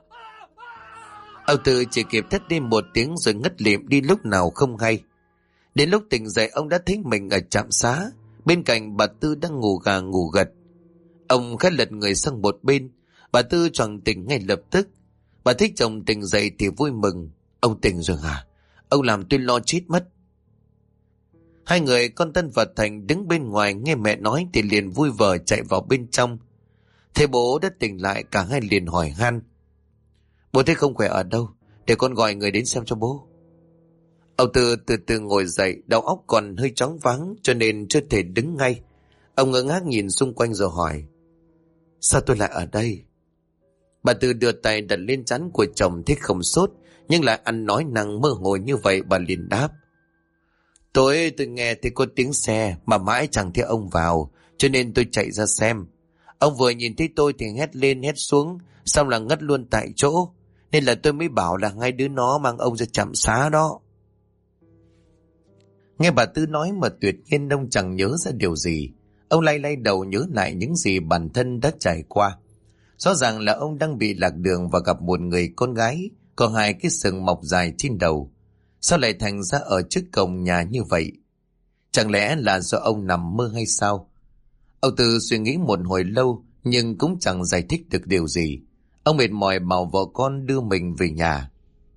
Ông Tư chỉ kịp thét lên một tiếng rồi ngất lịm đi lúc nào không hay. Đến lúc tỉnh dậy ông đã thấy mình ở trạm xá, bên cạnh bà Tư đang ngủ gà ngủ gật. Ông khẽ lật người sang một bên, bà Tư choàng tỉnh ngay lập tức. Bà thấy chồng tỉnh dậy thì vui mừng. Ông tỉnh rồi hả? Ông làm tôi lo chết mất. Hai người con Tân và Thành đứng bên ngoài nghe mẹ nói thì liền vui vờ chạy vào bên trong. Thế bố đã tỉnh lại, cả hai liền hỏi han. Bố thấy không khỏe ở đâu? Để con gọi người đến xem cho bố. Ông Tư từ từ ngồi dậy, đầu óc còn hơi choáng váng cho nên chưa thể đứng ngay. Ông ngơ ngác nhìn xung quanh rồi hỏi. Sao tôi lại ở đây? Bà Tư đưa tay đặt lên trán của chồng, thấy không sốt nhưng lại ăn nói năng mơ hồ như vậy. Bà liền đáp. Tôi nghe thấy có tiếng xe mà mãi chẳng thấy ông vào, cho nên tôi chạy ra xem. Ông vừa nhìn thấy tôi thì hét lên hét xuống, xong là ngất luôn tại chỗ. Nên là tôi mới bảo là hai đứa nó mang ông ra trạm xá đó. Nghe bà Tư nói mà tuyệt nhiên ông chẳng nhớ ra điều gì. Ông lay lay đầu nhớ lại những gì bản thân đã trải qua. Rõ ràng là ông đang bị lạc đường và gặp một người con gái có hai cái sừng mọc dài trên đầu. Sao lại thành ra ở trước cổng nhà như vậy? Chẳng lẽ là do ông nằm mơ hay sao? Ông Tư suy nghĩ một hồi lâu nhưng cũng chẳng giải thích được điều gì. Ông mệt mỏi bảo vợ con đưa mình về nhà.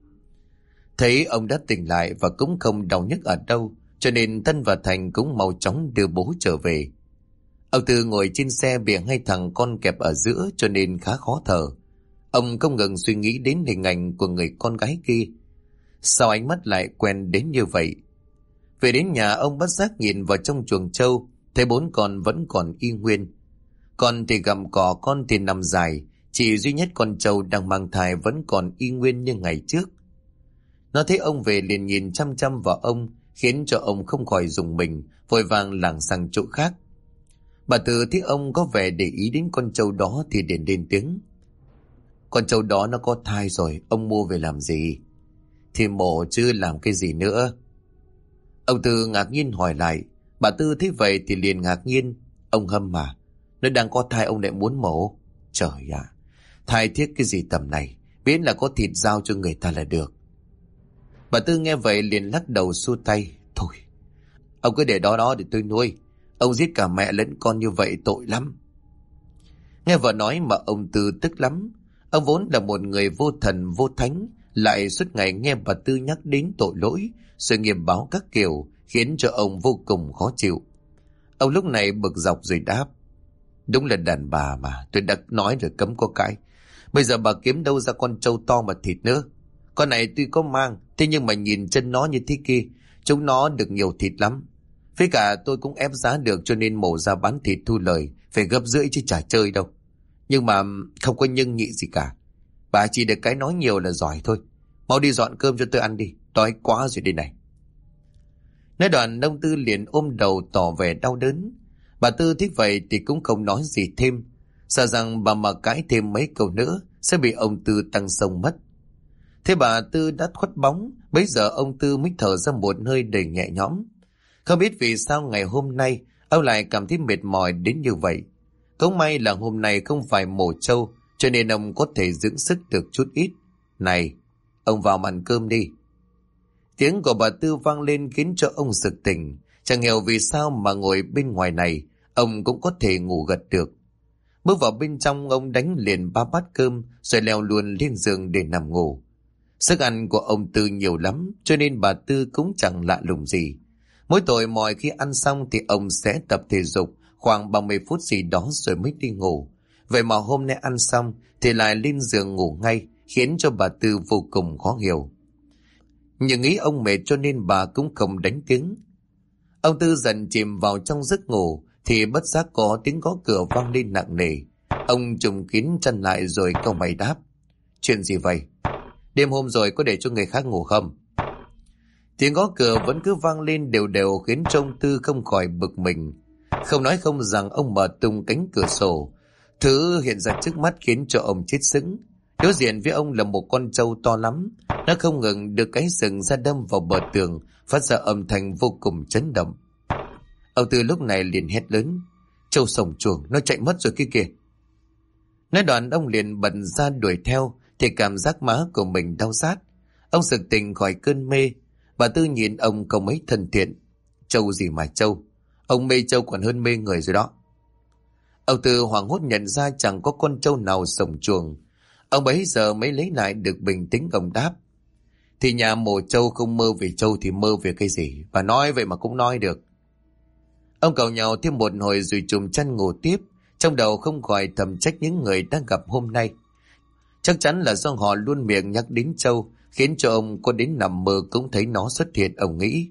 Thấy ông đã tỉnh lại và cũng không đau nhức ở đâu, cho nên Tân và Thành cũng mau chóng đưa bố trở về. Ông Tư ngồi trên xe bị hai thằng con kẹp ở giữa cho nên khá khó thở. Ông không ngừng suy nghĩ đến hình ảnh của người con gái kia. Sao ánh mắt lại quen đến như vậy? Về đến nhà ông bất giác nhìn vào trong chuồng trâu, thấy bốn con vẫn còn y nguyên. Con thì gặm cỏ, con thì nằm dài, chỉ duy nhất con trâu đang mang thai vẫn còn y nguyên như ngày trước. Nó thấy ông về liền nhìn chăm chăm vào ông, khiến cho ông không khỏi rùng mình, vội vàng lảng sang chỗ khác. Bà Tư thấy ông có vẻ để ý đến con trâu đó thì liền lên tiếng. Con trâu đó nó có thai rồi, ông mua về làm gì? Thì mổ chứ làm cái gì nữa? Ông Tư ngạc nhiên hỏi lại. Bà Tư thấy vậy thì liền ngạc nhiên. Ông Hâm mà, nó đang có thai ông lại muốn mổ? Trời ạ, thai thiết cái gì tầm này, biết là có thịt giao cho người ta là được. Bà Tư nghe vậy liền lắc đầu xua tay. Thôi, ông cứ để đó đó để tôi nuôi. Ông giết cả mẹ lẫn con như vậy tội lắm. Nghe vợ nói mà ông Tư tức lắm. Ông vốn là một người vô thần vô thánh, lại suốt ngày nghe bà Tư nhắc đến tội lỗi, sự nghiệp báo các kiểu, khiến cho ông vô cùng khó chịu. Ông lúc này bực dọc rồi đáp. Đúng là đàn bà mà, tôi đã nói rồi cấm có cãi. Bây giờ bà kiếm đâu ra con trâu to mà thịt nữa? Con này tuy có mang, thế nhưng mà nhìn chân nó như thế kia, chúng nó được nhiều thịt lắm. Với cả tôi cũng ép giá được cho nên mổ ra bán thịt thu lời, phải gấp rưỡi chứ chả chơi đâu. Nhưng mà không có nhưng nhị gì cả. Bà chỉ được cái nói nhiều là giỏi thôi. Mau đi dọn cơm cho tôi ăn đi, đói quá rồi đây này. Nói đoạn ông Tư liền ôm đầu tỏ vẻ đau đớn. Bà Tư thích vậy thì cũng không nói gì thêm, sợ rằng bà mà cãi thêm mấy câu nữa sẽ bị ông Tư tăng sông mất. Thế bà Tư đã khuất bóng, bấy giờ ông Tư mới thở ra một hơi đầy nhẹ nhõm. Không biết vì sao ngày hôm nay ông lại cảm thấy mệt mỏi đến như vậy. Cũng may là hôm nay không phải mổ trâu, cho nên ông có thể dưỡng sức được chút ít. Này, ông vào mà ăn cơm đi. Tiếng của bà Tư vang lên khiến cho ông sực tỉnh. Chẳng hiểu vì sao mà ngồi bên ngoài này, ông cũng có thể ngủ gật được. Bước vào bên trong, ông đánh liền 3 bát cơm rồi leo luôn lên giường để nằm ngủ. Sức ăn của ông Tư nhiều lắm, cho nên bà Tư cũng chẳng lạ lùng gì. Mỗi tối mọi khi ăn xong thì ông sẽ tập thể dục khoảng 30 phút gì đó rồi mới đi ngủ. Vậy mà hôm nay ăn xong thì lại lên giường ngủ ngay, khiến cho bà Tư vô cùng khó hiểu. Nhưng nghĩ ông mệt cho nên bà cũng không đánh tiếng. Ông Tư dần chìm vào trong giấc ngủ thì bất giác có tiếng gõ cửa vang lên nặng nề. Ông trùm kín chân lại rồi cau mày đáp: Chuyện gì vậy? Đêm hôm rồi có để cho người khác ngủ không? Tiếng gõ cửa vẫn cứ vang lên đều đều khiến cho ông Tư không khỏi bực mình. Không nói không rằng ông mở tung cánh cửa sổ. Thứ hiện ra trước mắt khiến cho ông chết sững. Đối diện với ông là một con trâu to lắm. Nó không ngừng đưa cái sừng ra đâm vào bờ tường, phát ra âm thanh vô cùng chấn động. Ông Tư lúc này liền hét lớn: Trâu sổng chuồng, nó chạy mất rồi kia kìa. Nói đoạn ông liền bật ra đuổi theo thì cảm giác má của mình đau rát. Ông sực tỉnh khỏi cơn mê. Bà Tư nhìn ông không mấy thân thiện: Trâu gì mà trâu, ông mê trâu còn hơn mê người rồi đó. Ông Tư hoảng hốt nhận ra chẳng có con trâu nào sổng chuồng. Ông bấy giờ mới lấy lại được bình tĩnh, ông đáp: Thì nhà mổ trâu không mơ về trâu thì mơ về cái gì? Bà nói vậy mà cũng nói được. Ông càu nhàu thêm một hồi rồi chùm chăn ngủ tiếp, trong đầu không khỏi thầm trách những người đang gặp hôm nay. Chắc chắn là do họ luôn miệng nhắc đến trâu, khiến cho ông có đến nằm mơ cũng thấy nó xuất hiện. Ông nghĩ: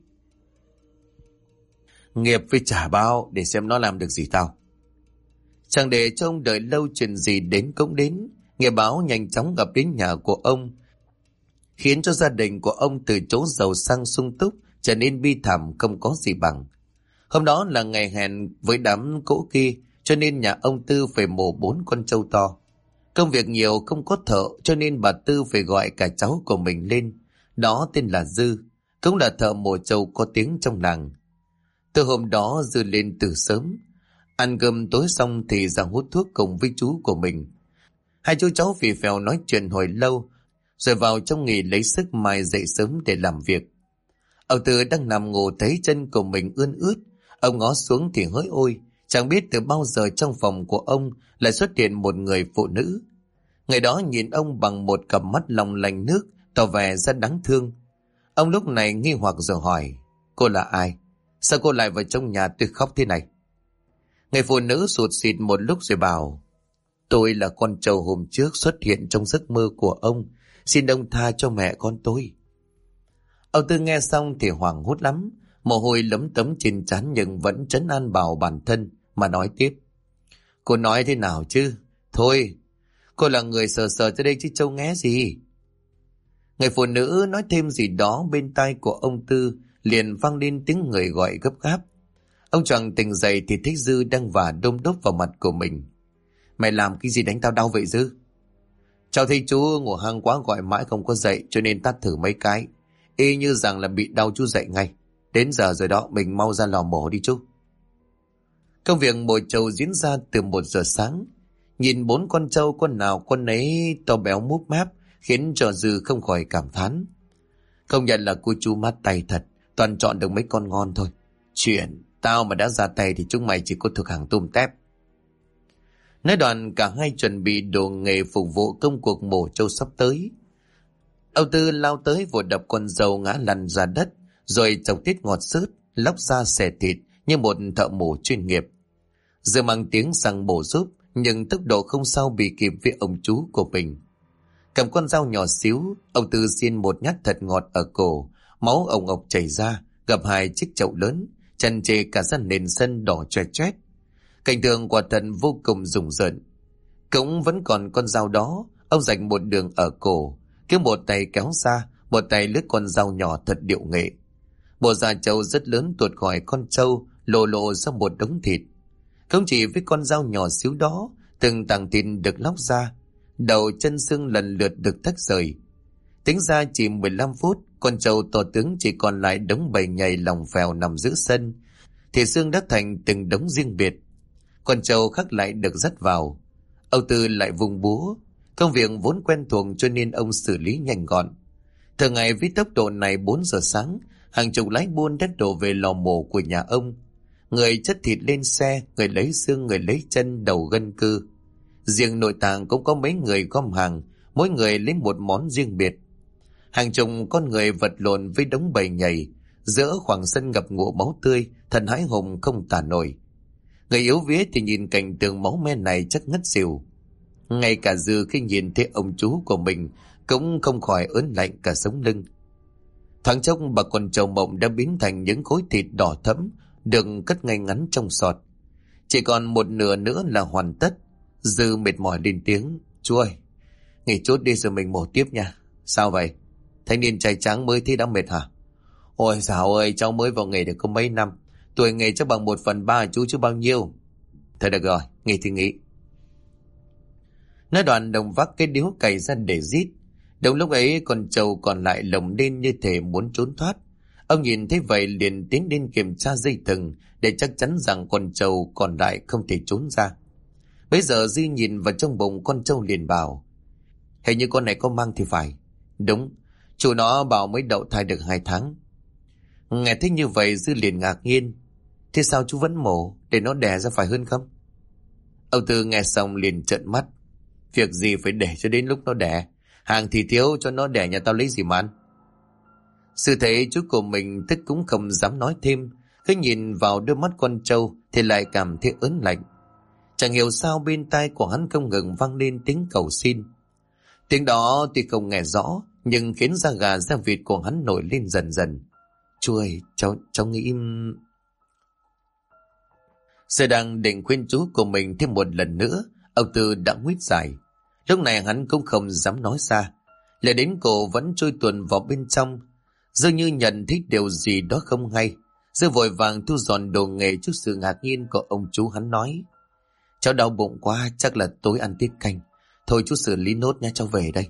Nghiệp với trả bao, để xem nó làm được gì tao. Chẳng để cho ông đợi lâu, chuyện gì đến cũng đến. Nghe báo nhanh chóng gặp đến nhà của ông, khiến cho gia đình của ông từ chỗ giàu sang sung túc trở nên bi thảm không có gì bằng. Hôm đó là ngày hẹn với đám cỗ kia, cho nên nhà ông Tư phải mổ 4 con trâu to. Công việc nhiều không có thợ, cho nên bà Tư phải gọi cả cháu của mình lên. Đó tên là Dư, cũng là thợ mổ trâu có tiếng trong làng. Từ hôm đó Dư lên từ sớm. Ăn cơm tối xong thì ra hút thuốc cùng với chú của mình. Hai chú cháu phì phèo nói chuyện hồi lâu, rồi vào trong nghỉ lấy sức mai dậy sớm để làm việc. Ông Tư đang nằm ngủ thấy chân của mình ươn ướt. Ông ngó xuống thì hỡi ôi, chẳng biết từ bao giờ trong phòng của ông lại xuất hiện một người phụ nữ. Người đó nhìn ông bằng một cặp mắt long lanh nước, tỏ vẻ rất đáng thương. Ông lúc này nghi hoặc rồi hỏi: Cô là ai? Sao cô lại vào trong nhà tôi khóc thế này? Người phụ nữ sụt sịt một lúc rồi bảo: Tôi là con trâu hôm trước xuất hiện trong giấc mơ của ông. Xin ông tha cho mẹ con tôi. Ông Tư nghe xong thì hoảng hốt lắm, mồ hôi lấm tấm trên trán nhưng vẫn trấn an bảo bản thân mà nói tiếp: Cô nói thế nào chứ? Thôi, cô là người sờ sờ tới đây chứ trâu nghé gì. Người phụ nữ nói thêm gì đó bên tai của ông Tư, liền vang lên tiếng người gọi gấp gáp. Ông choàng tỉnh dậy thì thấy Dư đang vả đôm đốp vào mặt của mình. Mày làm cái gì đánh tao đau vậy Dư? Cháu thấy chú ngủ hăng quá gọi mãi không có dậy, cho nên tát thử mấy cái, y như rằng là bị đau chú dậy ngay. Đến giờ rồi đó, mình mau ra lò mổ đi chú. Công việc mổ trâu diễn ra từ 1 giờ sáng. Nhìn 4 con trâu, con nào con ấy to béo múp máp, khiến cho Dư không khỏi cảm thán. Công nhận là cô chú mát tay thật, toàn chọn được mấy con ngon thôi. Chuyện tao mà đã ra tay thì chúng mày chỉ có thực hàng tôm tép. Nói đoạn cả hai chuẩn bị đồ nghề phục vụ công cuộc mổ trâu sắp tới. Ông Tư lao tới vội đập con dâu ngã lăn ra đất, rồi chọc tiết ngọt xớt, lóc ra xẻ thịt như một thợ mổ chuyên nghiệp. Dư mang tiếng sang bổ giúp, nhưng tốc độ không sao bị kịp với ông chú của mình. Cầm con dao nhỏ xíu, ông Tư xiên một nhát thật ngọt ở cổ, máu ồng ộc chảy ra, gặp 2 chiếc chậu lớn, chăn chê cả ra nền sân đỏ choét choét. Cảnh tượng quả thật vô cùng rùng rợn. Cũng vẫn còn con dao đó, ông rạch một đường ở cổ, cứ một tay kéo ra, một tay lướt con dao nhỏ thật điệu nghệ. Bộ da trâu rất lớn tuột khỏi con trâu, lộ lộ ra một đống thịt. Không chỉ với con dao nhỏ xíu đó, từng tảng thịt được lóc ra, đầu chân xương lần lượt được tách rời. Tính ra chỉ 15 phút, con trâu to tướng chỉ còn lại đống bầy nhầy lòng phèo nằm giữa sân, thì xương đã thành từng đống riêng biệt. Con trâu khác lại được dắt vào. Ông Tư lại vùng búa. Công việc vốn quen thuộc cho nên ông xử lý nhanh gọn. Thường ngày với tốc độ này 4 giờ sáng, hàng chục lái buôn đã đổ về lò mổ của nhà ông. Người chất thịt lên xe, người lấy xương, người lấy chân, đầu gân cư. Riêng nội tạng cũng có mấy người gom hàng, mỗi người lấy một món riêng biệt. Hàng chục con người vật lộn với đống bầy nhầy, giữa khoảng sân ngập ngụa máu tươi, thần hãi hùng không tả nổi. Người yếu vía thì nhìn cảnh tượng máu me này chắc ngất xỉu. Ngay cả Dư khi nhìn thấy ông chú của mình cũng không khỏi ớn lạnh cả sống lưng. Thoáng chốc bà con trầu mộng đã biến thành những khối thịt đỏ thẫm được cất ngay ngắn trong sọt. Chỉ còn một nửa nữa là hoàn tất. Dư mệt mỏi lên tiếng: "Chú ơi, nghỉ chút đi rồi mình mổ tiếp nha." "Sao vậy? Thanh niên trai tráng mới thi đã mệt hả?" "Ôi dào ơi, cháu mới vào nghề được có mấy năm, tuổi nghề chắc bằng 1/3 chú chứ bao nhiêu." "Thôi được rồi, nghỉ thì nghỉ." Nói đoạn đồng vác cái điếu cày ra để rít. Đúng lúc ấy con trâu còn lại lồng lên như thể muốn trốn thoát. Ông nhìn thấy vậy liền tiến đến kiểm tra dây thừng để chắc chắn rằng con trâu còn lại không thể trốn ra. Bây giờ Duy nhìn vào trong bụng con trâu liền bảo: "Hình như con này có mang thì phải." "Đúng, chủ nó bảo mới đậu thai được 2 tháng. Nghe thấy như vậy Dư liền ngạc nhiên: "Thế sao chú vẫn mổ, để nó đẻ ra phải hơn không?" Ông Tư nghe xong liền trợn mắt: "Việc gì phải để cho đến lúc nó đẻ, hàng thì thiếu, cho nó đẻ nhà tao lấy gì mà ăn." Sư thấy chú của mình tức cũng không dám nói thêm, cứ nhìn vào đôi mắt con trâu thì lại cảm thấy ớn lạnh. Chẳng hiểu sao bên tai của hắn không ngừng vang lên tiếng cầu xin. Tiếng đó tuy không nghe rõ nhưng khiến da gà da vịt của hắn nổi lên dần dần. "Chú ơi, cháu nghĩ..." Sư đang định khuyên chú của mình thêm một lần nữa, ông Tư đã huýt dài. Lúc này hắn cũng không dám nói ra, lại đến cổ vẫn trôi tuần vào bên trong. Dường như nhận thấy điều gì đó không hay, Dư vội vàng thu dọn đồ nghề trước sự ngạc nhiên của ông chú. Hắn nói: "Cháu đau bụng quá, chắc là tối ăn tiết canh. Thôi chú xử lý nốt nha, cháu về đây."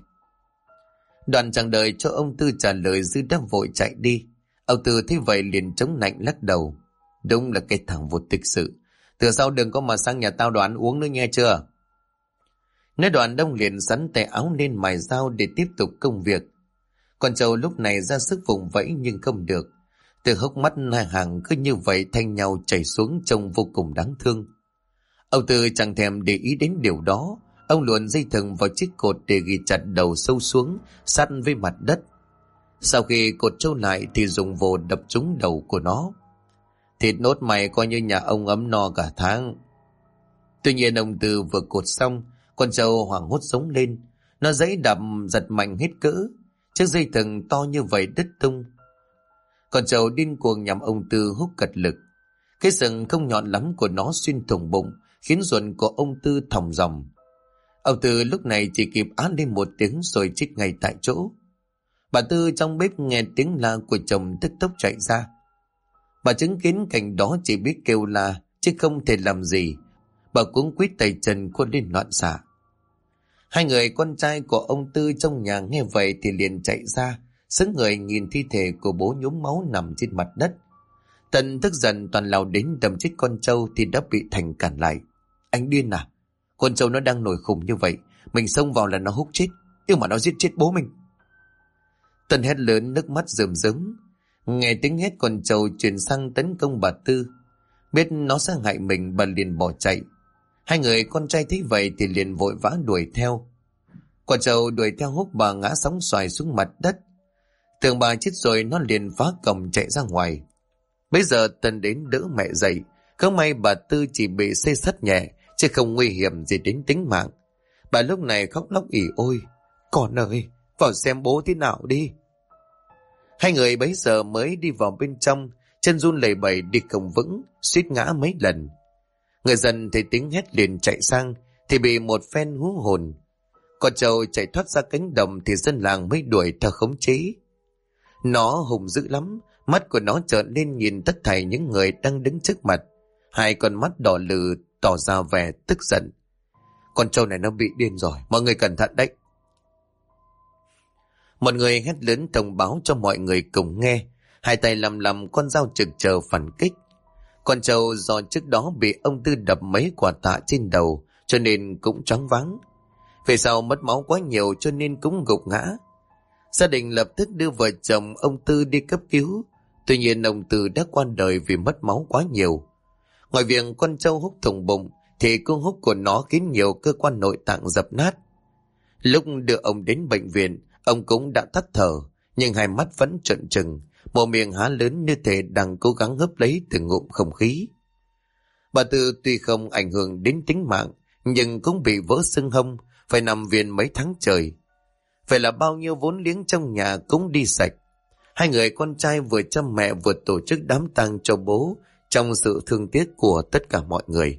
Đoạn chẳng đợi cho ông Tư trả lời, Dư đã vội chạy đi. Ông Tư thấy vậy liền chống nạnh lắc đầu: "Đúng là cái thằng vô tích sự. Từ sau đừng có mà sang nhà tao đoán uống nữa nghe chưa." Nói đoạn đông liền sắn tay áo lên mài dao để tiếp tục công việc. Con trâu lúc này ra sức vùng vẫy nhưng không được. Từ hốc mắt hai hàng cứ như vậy thanh nhau chảy xuống trông vô cùng đáng thương. Ông Tư chẳng thèm để ý đến điều đó. Ông luồn dây thừng vào chiếc cột để ghi chặt đầu sâu xuống sát với mặt đất. Sau khi cột trâu lại thì dùng vồ đập trúng đầu của nó. "Thịt nốt mày coi như nhà ông ấm no cả tháng." Tuy nhiên ông Tư vừa cột xong, con trâu hoảng hốt sống lên. Nó giãy đập giật mạnh hết cỡ. Chiếc dây thừng to như vậy đứt tung. Con trâu điên cuồng nhằm ông Tư húc cật lực. Cái sừng không nhọn lắm của nó xuyên thủng bụng, khiến ruột của ông Tư thòng ròng. Ông Tư lúc này chỉ kịp á lên một tiếng rồi chết ngay tại chỗ. Bà Tư trong bếp nghe tiếng la của chồng tức tốc chạy ra. Bà chứng kiến cảnh đó chỉ biết kêu la chứ không thể làm gì. Bà cuống quýt tay chân khuôn lên loạn xạ. Hai người con trai của ông Tư trong nhà nghe vậy thì liền chạy ra, sững người nhìn thi thể của bố nhuốm máu nằm trên mặt đất. Tần tức giận toàn lao đến đâm chết con trâu thì đã bị Thành cản lại. "Anh điên à? Con trâu nó đang nổi khủng như vậy, mình xông vào là nó húc chết, nhưng mà nó giết chết bố mình." Tần hét lớn, nước mắt rơm rớm. Nghe tiếng hét con trâu chuyển sang tấn công bà Tư. Biết nó sẽ hại mình, bà liền bỏ chạy. Hai người con trai thấy vậy thì liền vội vã đuổi theo. Con trâu đuổi theo húc bà ngã sóng xoài xuống mặt đất. Tưởng bà chết rồi nó liền phá cổng chạy ra ngoài. Bây giờ Tần đến đỡ mẹ dậy. Không may bà Tư chỉ bị xây sắt nhẹ chứ không nguy hiểm gì đến tính mạng. Bà lúc này khóc lóc ỉ ôi: "Con ơi, vào xem bố thế nào đi." Hai người bấy giờ mới đi vào bên trong, chân run lẩy bẩy đi không vững, suýt ngã mấy lần. Người dân thấy tiếng hét liền chạy sang thì bị một phen hú hồn. Con trâu chạy thoát ra cánh đồng thì dân làng mới đuổi theo khống chế. Nó hùng dữ lắm, mắt của nó trợn lên nhìn tất thảy những người đang đứng trước mặt. Hai con mắt đỏ lừ tỏ ra vẻ tức giận. "Con trâu này nó bị điên rồi, mọi người cẩn thận đấy." Một người hét lớn thông báo cho mọi người cùng nghe. Hai tay lầm con dao trực chờ phản kích. Con trâu do trước đó bị ông Tư đập mấy quả tạ trên đầu cho nên cũng choáng váng. Về sau mất máu quá nhiều cho nên cũng gục ngã. Gia đình lập tức đưa vợ chồng ông Tư đi cấp cứu. Tuy nhiên ông Tư đã qua đời vì mất máu quá nhiều. Ngoài việc con trâu húc thủng bụng thì cú húc của nó khiến nhiều cơ quan nội tạng dập nát. Lúc đưa ông đến bệnh viện, ông cũng đã tắt thở, nhưng hai mắt vẫn trợn trừng, một miệng há lớn như thể đang cố gắng hấp lấy từng ngụm không khí. Bà Tư tuy không ảnh hưởng đến tính mạng, nhưng cũng bị vỡ xương hông, phải nằm viện mấy tháng trời. Vậy là bao nhiêu vốn liếng trong nhà cũng đi sạch. Hai người con trai vừa chăm mẹ vừa tổ chức đám tang cho bố trong sự thương tiếc của tất cả mọi người.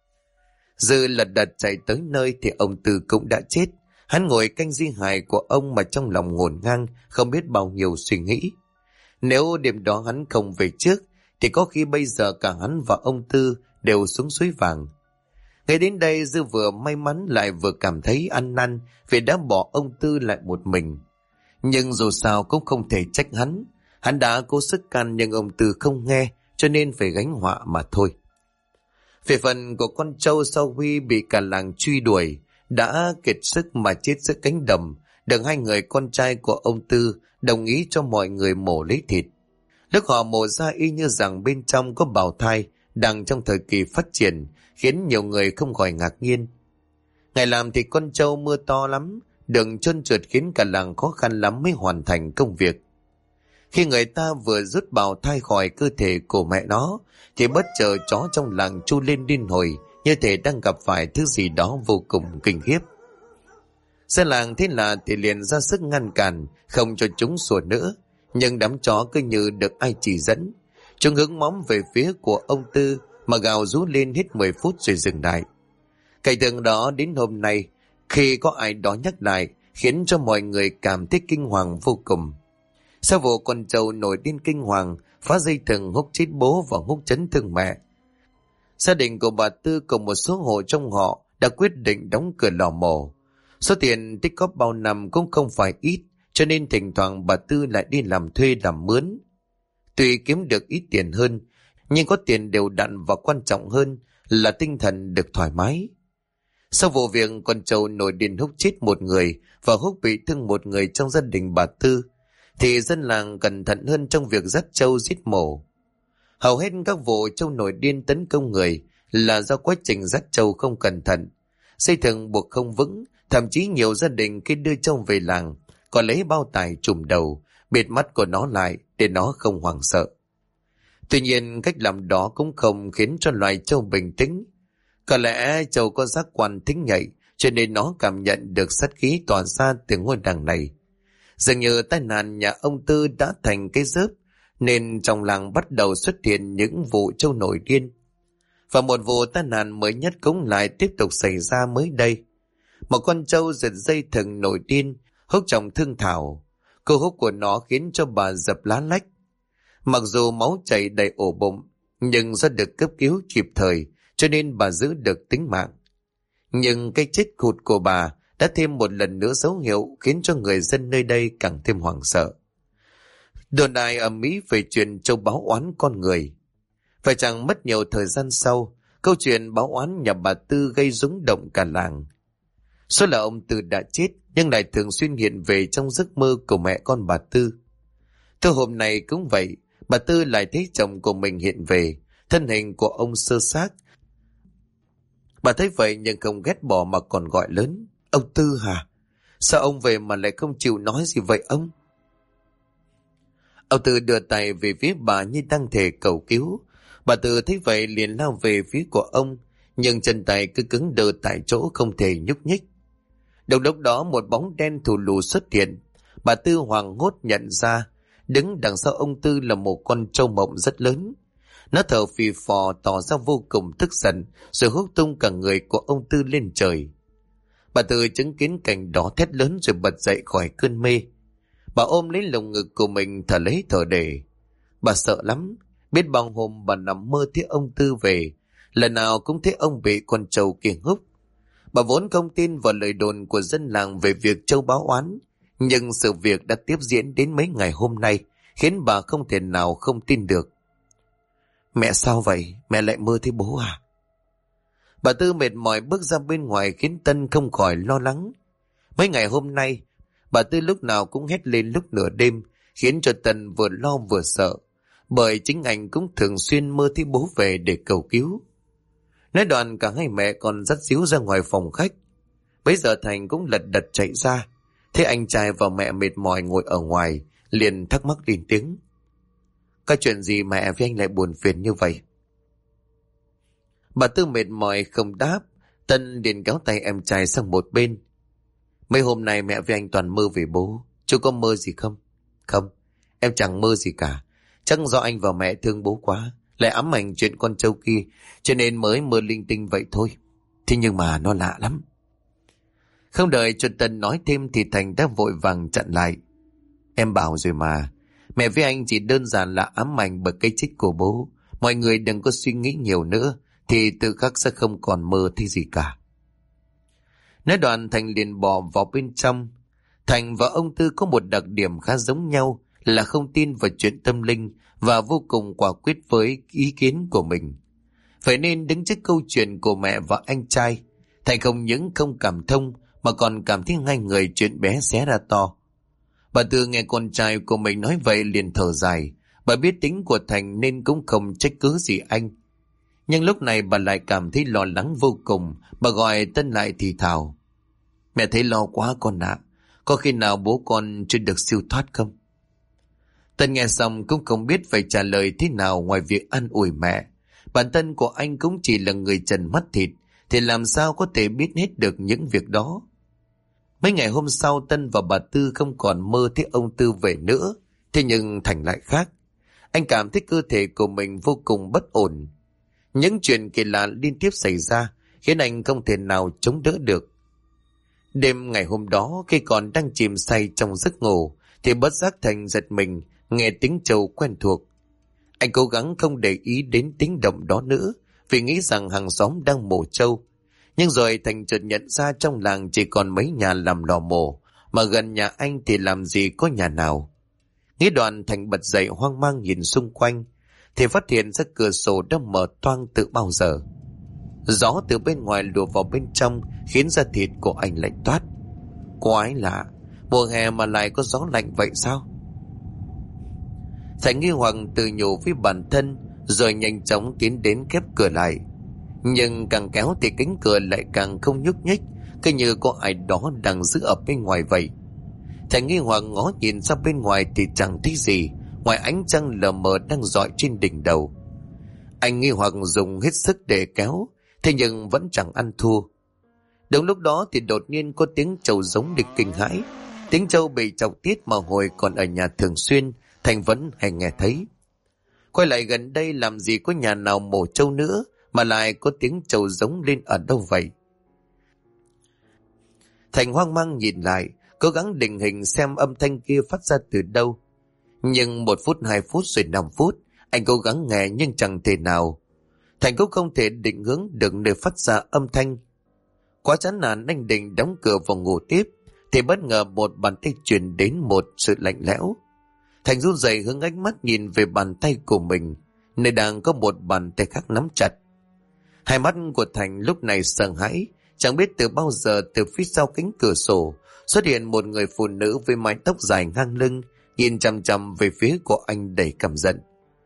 Dư lật đật chạy tới nơi thì ông Tư cũng đã chết. Hắn ngồi canh di hài của ông mà trong lòng ngổn ngang, không biết bao nhiêu suy nghĩ. Nếu đêm đó hắn không về trước thì có khi bây giờ cả hắn và ông Tư đều xuống suối vàng. Ngay đến đây Dư vừa may mắn lại vừa cảm thấy ăn năn vì đã bỏ ông Tư lại một mình. Nhưng dù sao cũng không thể trách hắn. Hắn đã cố sức can nhưng ông Tư không nghe, cho nên phải gánh họa mà thôi. Về phần của con trâu sau Huy bị cả làng truy đuổi, đã kiệt sức mà chết giữa cánh đồng, được hai người con trai của ông Tư đồng ý cho mọi người mổ lấy thịt. Lúc họ mổ ra y như rằng bên trong có bào thai đang trong thời kỳ phát triển, khiến nhiều người không khỏi ngạc nhiên. Ngày làm thì con trâu mưa to lắm, đường trơn trượt khiến cả làng khó khăn lắm mới hoàn thành công việc. Khi người ta vừa rút bào thai khỏi cơ thể của mẹ nó, thì bất chợt chó trong làng tru lên điên hồi, như thể đang gặp phải thứ gì đó vô cùng kinh khiếp. Dân làng thế là thì liền ra sức ngăn cản, không cho chúng sủa nữa, nhưng đám chó cứ như được ai chỉ dẫn. Chúng hướng móng về phía của ông Tư mà gào rú lên hết 10 phút rồi dừng lại. Cảnh tượng đó đến hôm nay, khi có ai đó nhắc lại, khiến cho mọi người cảm thấy kinh hoàng vô cùng. Sau vụ con trâu nổi điên kinh hoàng, phá dây thừng húc chết bố và húc chấn thương mẹ, gia đình của bà Tư cùng một số hộ trong họ đã quyết định đóng cửa lò mổ. Số tiền tích góp bao năm cũng không phải ít, cho nên thỉnh thoảng bà Tư lại đi làm thuê làm mướn. Tuy kiếm được ít tiền hơn, nhưng có tiền đều đặn và quan trọng hơn là tinh thần được thoải mái. Sau vụ việc con trâu nổi điên húc chết một người và húc bị thương một người trong gia đình bà Tư, thì dân làng cẩn thận hơn trong việc dắt trâu giết mổ. Hầu hết các vụ trâu nổi điên tấn công người là do quá trình dắt trâu không cẩn thận, dây thừng buộc không vững, thậm chí nhiều gia đình khi đưa trâu về làng còn lấy bao tải trùm đầu, bịt mắt của nó lại để nó không hoảng sợ. Tuy nhiên cách làm đó cũng không khiến cho loài trâu bình tĩnh. Có lẽ trâu có giác quan thính nhạy, cho nên nó cảm nhận được sát khí tỏa ra từ ngôi làng này. Dường như tai nạn nhà ông Tư đã thành cái dớp, nên trong làng bắt đầu xuất hiện những vụ trâu nổi điên. Và một vụ tai nạn mới nhất cũng lại tiếp tục xảy ra mới đây. Một con trâu giật dây thừng nổi điên, húc trọng thương Thảo. Cô húc của nó khiến cho bà dập lá lách. Mặc dù máu chảy đầy ổ bụng, nhưng do được cấp cứu kịp thời, cho nên bà giữ được tính mạng. Nhưng cái chết cụt của bà đã thêm một lần nữa dấu hiệu khiến cho người dân nơi đây càng thêm hoảng sợ. Đồn đại ở Mỹ về chuyện trâu báo oán con người. Phải chẳng mất nhiều thời gian sau, câu chuyện báo oán nhà bà Tư gây rúng động cả làng. Số là ông Tư đã chết, nhưng lại thường xuyên hiện về trong giấc mơ của mẹ con bà Tư. Thôi hôm nay cũng vậy, bà Tư lại thấy chồng của mình hiện về, thân hình của ông xơ xác. Bà thấy vậy nhưng không ghét bỏ mà còn gọi lớn: "Ông Tư hả? Sao ông về mà lại không chịu nói gì vậy ông?" Ông Tư đưa tay về phía bà như đang thể cầu cứu. Bà Tư thấy vậy liền lao về phía của ông, nhưng chân tay cứ cứng đơ tại chỗ không thể nhúc nhích. Đồng lúc đó một bóng đen thù lù xuất hiện. Bà Tư hoảng hốt nhận ra, đứng đằng sau ông Tư là một con trâu mộng rất lớn. Nó thở phì phò tỏ ra vô cùng tức giận, rồi húc tung cả người của ông Tư lên trời. Bà Tư chứng kiến cảnh đó thét lớn rồi bật dậy khỏi cơn mê. Bà ôm lấy lồng ngực của mình thở lấy thở để. Bà sợ lắm, biết bao hôm bà nằm mơ thấy ông Tư về, lần nào cũng thấy ông bị con trâu kia húc. Bà vốn không tin vào lời đồn của dân làng về việc trâu báo oán, nhưng sự việc đã tiếp diễn đến mấy ngày hôm nay khiến bà không thể nào không tin được. "Mẹ sao vậy? Mẹ lại mơ thấy bố à?" Bà Tư mệt mỏi bước ra bên ngoài khiến Tân không khỏi lo lắng. Mấy ngày hôm nay, Bà Tư lúc nào cũng hét lên lúc nửa đêm, khiến cho Tân vừa lo vừa sợ, bởi chính anh cũng thường xuyên mơ thấy bố về để cầu cứu. Nói đoạn cả hai mẹ con dắt díu ra ngoài phòng khách. Bấy giờ Thành cũng lật đật chạy ra, thấy anh trai và mẹ mệt mỏi ngồi ở ngoài, liền thắc mắc lên tiếng: "Có chuyện gì mẹ với anh lại buồn phiền như vậy?" Bà Tư mệt mỏi không đáp. Tân liền kéo tay em trai sang một bên: "Mấy hôm nay mẹ với anh toàn mơ về bố, chú có mơ gì không?" "Không, em chẳng mơ gì cả. Chắc do anh và mẹ thương bố quá, lại ám ảnh chuyện con trâu kia, cho nên mới mơ linh tinh vậy thôi. Thế nhưng mà nó lạ lắm." Không đợi cho Tân nói thêm thì Thành đã vội vàng chặn lại: "Em bảo rồi mà, mẹ với anh chỉ đơn giản là ám ảnh bởi cái chết của bố. Mọi người đừng có suy nghĩ nhiều nữa, thì tự khắc sẽ không còn mơ thấy gì cả." Nói đoạn Thành liền bỏ vào bên trong. Thành và ông Tư có một đặc điểm khá giống nhau là không tin vào chuyện tâm linh và vô cùng quả quyết với ý kiến của mình. Vậy nên đứng trước câu chuyện của mẹ và anh trai, Thành không những không cảm thông mà còn cảm thấy hai người chuyện bé xé ra to. Bà Tư nghe con trai của mình nói vậy liền thở dài. Bà biết tính của Thành nên cũng không trách cứ gì anh. Nhưng lúc này bà lại cảm thấy lo lắng vô cùng. Bà gọi Tân lại thì thào: "Mẹ thấy lo quá con ạ. Có khi nào bố con chưa được siêu thoát không?" Tân nghe xong cũng không biết phải trả lời thế nào ngoài việc an ủi mẹ. Bản thân của anh cũng chỉ là người trần mắt thịt, thì làm sao có thể biết hết được những việc đó. Mấy ngày hôm sau, Tân và bà Tư không còn mơ thấy ông Tư về nữa. Thế nhưng Thành lại khác. Anh cảm thấy cơ thể của mình vô cùng bất ổn. Những chuyện kỳ lạ liên tiếp xảy ra khiến anh không thể nào chống đỡ được. Đêm ngày hôm đó, khi còn đang chìm say trong giấc ngủ, thì bất giác Thành giật mình nghe tiếng trâu quen thuộc. Anh cố gắng không để ý đến tiếng động đó nữa, vì nghĩ rằng hàng xóm đang mổ trâu. Nhưng rồi Thành chợt nhận ra trong làng chỉ còn mấy nhà làm lò mổ, mà gần nhà anh thì làm gì có nhà nào. Nghĩ đoạn, Thành bật dậy hoang mang nhìn xung quanh, thì phát hiện ra cửa sổ đã mở toang từ bao giờ. Gió từ bên ngoài lùa vào bên trong khiến da thịt của anh lạnh toát. Quái lạ, mùa hè mà lại có gió lạnh vậy sao? Thành nghi hoặc tự nhủ với bản thân, rồi nhanh chóng tiến đến khép cửa lại. Nhưng càng kéo thì cánh cửa lại càng không nhúc nhích, cứ như có ai đó đang giữ ở bên ngoài vậy. Thành nghi hoặc ngó nhìn ra bên ngoài thì chẳng thấy gì ngoài ánh trăng lờ mờ đang rọi trên đỉnh đầu. Anh nghi hoặc dùng hết sức để kéo, thế nhưng vẫn chẳng ăn thua. Đúng lúc đó thì đột nhiên có tiếng trâu giống địch kinh hãi. Tiếng trâu bị chọc tiết mà hồi còn ở nhà thường xuyên, Thành vẫn hay nghe thấy. Quay lại gần đây làm gì có nhà nào mổ trâu nữa, mà lại có tiếng trâu giống lên ở đâu vậy? Thành hoang mang nhìn lại, cố gắng định hình xem âm thanh kia phát ra từ đâu. Nhưng 1 phút, 2 phút rồi 5 phút, anh cố gắng nghe nhưng chẳng thể nào. Thành cũng không thể định hướng được nơi phát ra âm thanh. Quá chán nản, anh định đóng cửa phòng ngủ tiếp, thì bất ngờ một bàn tay truyền đến một sự lạnh lẽo. Thành run rẩy hướng ánh mắt nhìn về bàn tay của mình, nơi đang có một bàn tay khác nắm chặt. Hai mắt của Thành lúc này sợ hãi, chẳng biết từ bao giờ từ phía sau cánh cửa sổ xuất hiện một người phụ nữ với mái tóc dài ngang lưng, nhìn chằm chằm về phía của anh đầy căm giận.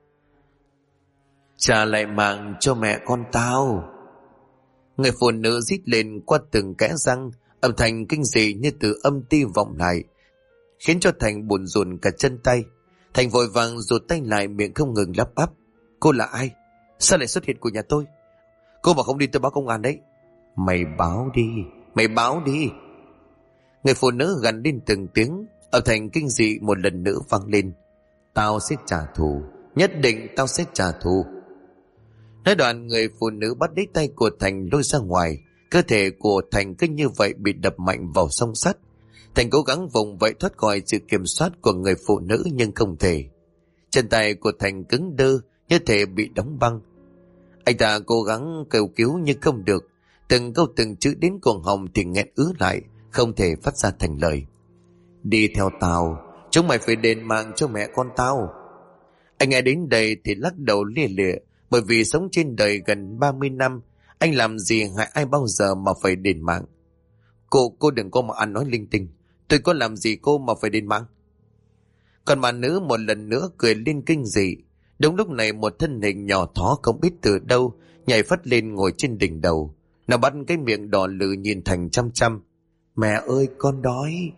"Trả lại mạng cho mẹ con tao!" Người phụ nữ rít lên qua từng kẽ răng, âm thanh kinh dị như từ âm ti vọng lại, khiến cho Thành buồn rùn cả chân tay. Thành vội vàng rụt tay lại, miệng không ngừng lắp bắp: "Cô là ai? Sao lại xuất hiện của nhà tôi? Cô mà không đi tôi báo công an đấy." Mày báo đi, mày báo đi!" Người phụ nữ gằn lên từng tiếng, âm thanh kinh dị một lần nữa vang lên: "Tao sẽ trả thù, nhất định tao sẽ trả thù." Nói đoạn, người phụ nữ bắt lấy tay của Thành lôi ra ngoài. Cơ thể của Thành cứ như vậy bị đập mạnh vào xông sắt. Thành cố gắng vùng vẫy thoát khỏi sự kiểm soát của người phụ nữ nhưng không thể. Chân tay của Thành cứng đơ như thể bị đóng băng. Anh ta cố gắng kêu cứu nhưng không được. Từng câu từng chữ đến cuồng họng thì nghẹn ứ lại, không thể phát ra thành lời. "Đi theo tao, chúng mày phải đền mạng cho mẹ con tao." Anh nghe đến đây thì lắc đầu lia lịa, bởi vì sống trên đời gần 30 năm, anh làm gì hại ai bao giờ mà phải đền mạng. Cô đừng có mà ăn nói linh tinh. Tôi có làm gì cô mà phải đền mạng? Còn bà nữ một lần nữa cười lên kinh dị. Đúng lúc này một thân hình nhỏ thó không biết từ đâu nhảy phất lên ngồi trên đỉnh đầu. Nó bắt cái miệng đỏ lừ nhìn Thành chăm chăm. Mẹ ơi, con đói.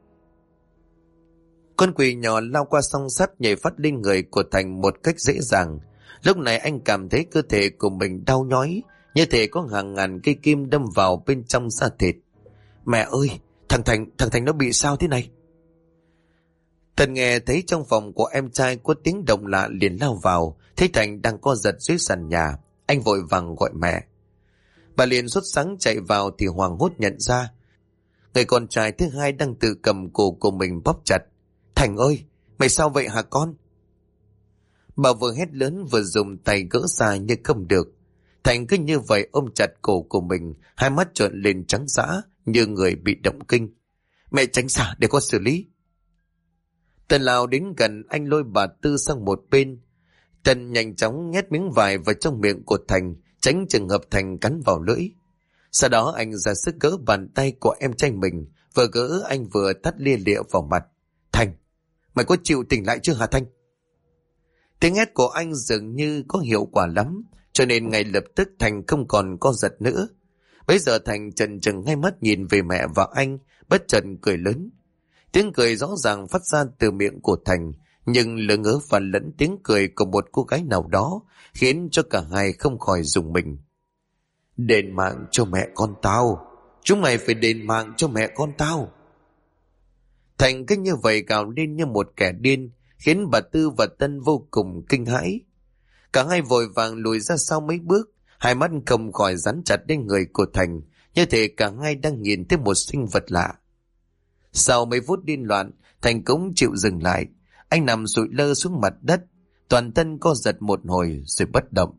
Con quỷ nhỏ lao qua song sắt nhảy phát lên người của Thành một cách dễ dàng. Lúc này anh cảm thấy cơ thể của mình đau nhói, như thể có hàng ngàn cây kim đâm vào bên trong da thịt. Mẹ ơi, thằng Thành nó bị sao thế này? Tần nghe thấy trong phòng của em trai có tiếng động lạ liền lao vào, thấy Thành đang co giật dưới sàn nhà. Anh vội vàng gọi mẹ. Bà liền sốt sắng chạy vào thì hoảng hốt nhận ra người con trai thứ hai đang tự cầm cổ của mình bóp chặt. Thành ơi, mày sao vậy hả con? Bà vừa hét lớn vừa dùng tay gỡ ra nhưng không được. Thành cứ như vậy ôm chặt cổ của mình, hai mắt trợn lên trắng dã như người bị động kinh. Mẹ tránh xa để con xử lý. Tần lao đến gần, anh lôi bà Tư sang một bên. Tần nhanh chóng nhét miếng vải vào trong miệng của Thành, tránh trường hợp Thành cắn vào lưỡi. Sau đó anh ra sức gỡ bàn tay của em trai mình, vừa gỡ anh vừa tát lia lịa vào mặt. Thành, mày có chịu tỉnh lại chưa hả Thành? Tiếng hét của anh dường như có hiệu quả lắm, cho nên ngay lập tức Thành không còn co giật nữa. Bây giờ Thành chần chừng hai mắt nhìn về mẹ và anh, bất chợt cười lớn. Tiếng cười rõ ràng phát ra từ miệng của Thành, nhưng lỡ ngớ và lẫn tiếng cười của một cô gái nào đó, khiến cho cả hai không khỏi rùng mình. Đền mạng cho mẹ con tao, chúng mày phải đền mạng cho mẹ con tao. Thành cứ như vậy gào lên như một kẻ điên, khiến bà Tư và Tân vô cùng kinh hãi. Cả hai vội vàng lùi ra sau mấy bước, hai mắt không khỏi dán chặt lên người của Thành, như thể cả hai đang nhìn thấy một sinh vật lạ. Sau mấy phút điên loạn, Thành cũng chịu dừng lại. Anh nằm sụi lơ xuống mặt đất, toàn thân co giật một hồi rồi bất động.